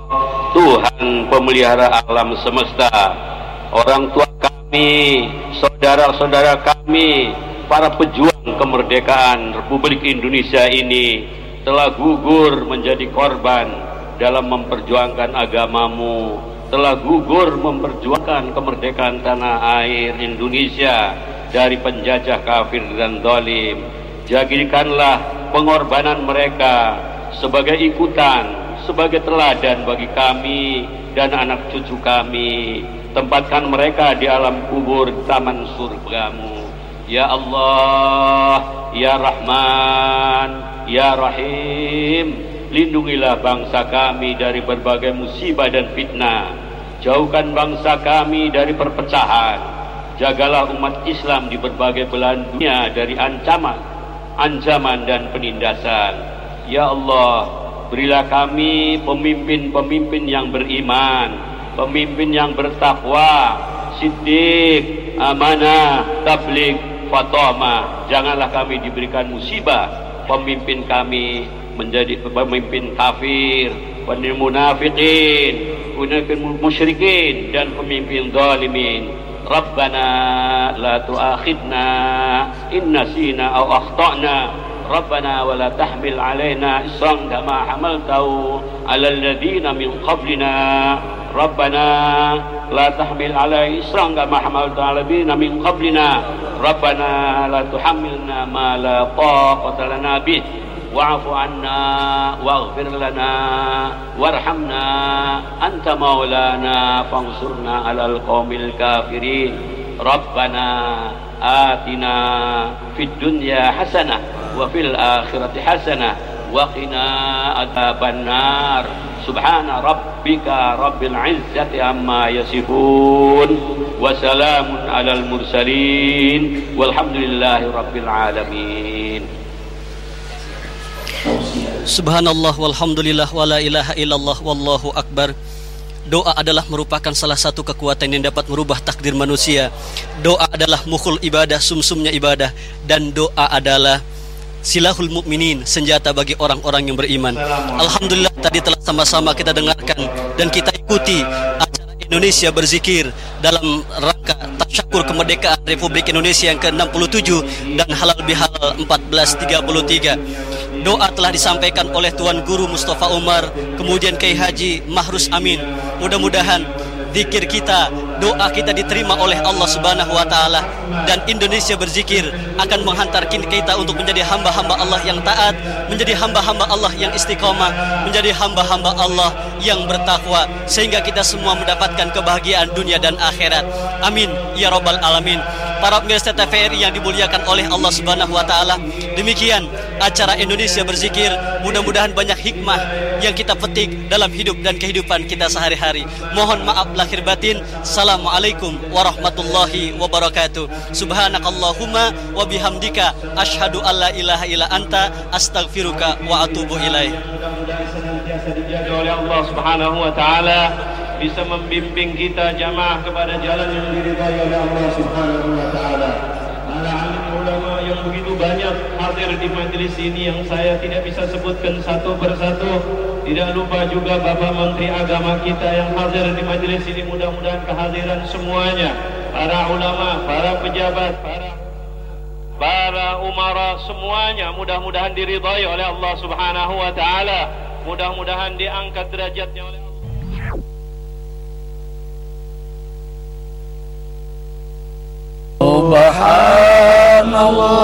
Tuhan pemelihara alam semesta. Orang tua kami, saudara-saudara kami, para pejuang kemerdekaan Republik Indonesia ini telah gugur menjadi korban dalam memperjuangkan agamamu, telah gugur memperjuangkan kemerdekaan tanah air Indonesia dari penjajah kafir dan zalim. Jadikanlah pengorbanan mereka sebagai ikutan, sebagai teladan bagi kami dan anak cucu kami. Tempatkan mereka di alam kubur taman surgamu. Ya Allah, Ya Rahman, Ya Rahim, lindungilah bangsa kami dari berbagai musibah dan fitnah. Jauhkan bangsa kami dari perpecahan. Jagalah umat Islam di berbagai belahan dunia dari ancaman dan penindasan. Ya Allah, berilah kami pemimpin-pemimpin yang beriman, pemimpin yang bertakwa, siddiq, amanah, tabligh, fatamah. Janganlah kami diberikan musibah pemimpin kami menjadi pemimpin kafir, pemimpin munafikin, pemimpin musyrikin dan pemimpin zalimin. Rabbana la tu'akhidna in nasina aw akhtana. Rabbana wa la tahmil alaina isran kama hamaltahu 'alal ladzina min qablina. Rabbana la tahmil alaina isran kama hamaltahu 'alal ladzina min qablina. Rabbana la tuhammilna ma la taqata lana bih. Wa'fu 'anna waghfir lana warhamna anta maulana fansurna 'alal qaumil kafirin. Rabbana atina fid dunya hasanah wa fil akhirati hasanah wa qina adzabannar. Subhana rabbika rabbil izzati amma yasifun wa salamun 'alal mursalin walhamdulillahi rabbil alamin. Subhanallah walhamdulillah wala ilaha illallah wallahu akbar. Doa adalah merupakan salah satu kekuatan yang dapat merubah takdir manusia. Doa adalah mukhul ibadah, sumsumnya ibadah. Dan doa adalah silahul mukminin, senjata bagi orang-orang yang beriman. Alhamdulillah tadi telah sama-sama kita dengarkan dan kita ikuti acara Indonesia berzikir dalam rangka tasyakur kemerdekaan Republik Indonesia yang ke-67 dan halal bihalal 1433. Doa telah disampaikan oleh Tuan Guru Mustafa Umar, kemudian Kiai Haji Mahrus Amin. Mudah-mudahan zikir kita, doa kita diterima oleh Allah Subhanahu wa taala dan Indonesia berzikir akan menghantar kita untuk menjadi hamba-hamba Allah yang taat, menjadi hamba-hamba Allah yang istiqomah, menjadi hamba-hamba Allah yang bertakwa sehingga kita semua mendapatkan kebahagiaan dunia dan akhirat. Amin ya rabbal alamin. para pemirsa TVRI yang dimuliakan oleh Allah Subhanahu wa taala. Demikian acara Indonesia Berzikir, mudah-mudahan banyak hikmah yang kita petik dalam hidup dan kehidupan kita sehari-hari. Mohon maaf lahir batin. Assalamualaikum warahmatullahi wabarakatuh. Subhanakallahumma wa bihamdika asyhadu alla ilaha illa anta astaghfiruka wa atubu ilaih. Mudah-mudahan senantiasa dijaga oleh Allah Subhanahu wa taala, bisa membimbing kita jamaah kepada jalan yang diridhai oleh Allah Subhanahu wa taala. Para alim ulama yang begitu banyak hadir di majelis ini yang saya tidak bisa sebutkan satu persatu. Tidak lupa juga Bapak Menteri Agama kita yang hadir di majelis ini, mudah-mudahan kehadiran semuanya, para ulama, para pejabat, para umara semuanya mudah-mudahan diridhai oleh Allah Subhanahu wa taala. Mudah-mudahan diangkat derajatnya oleh Allah. Subhanallah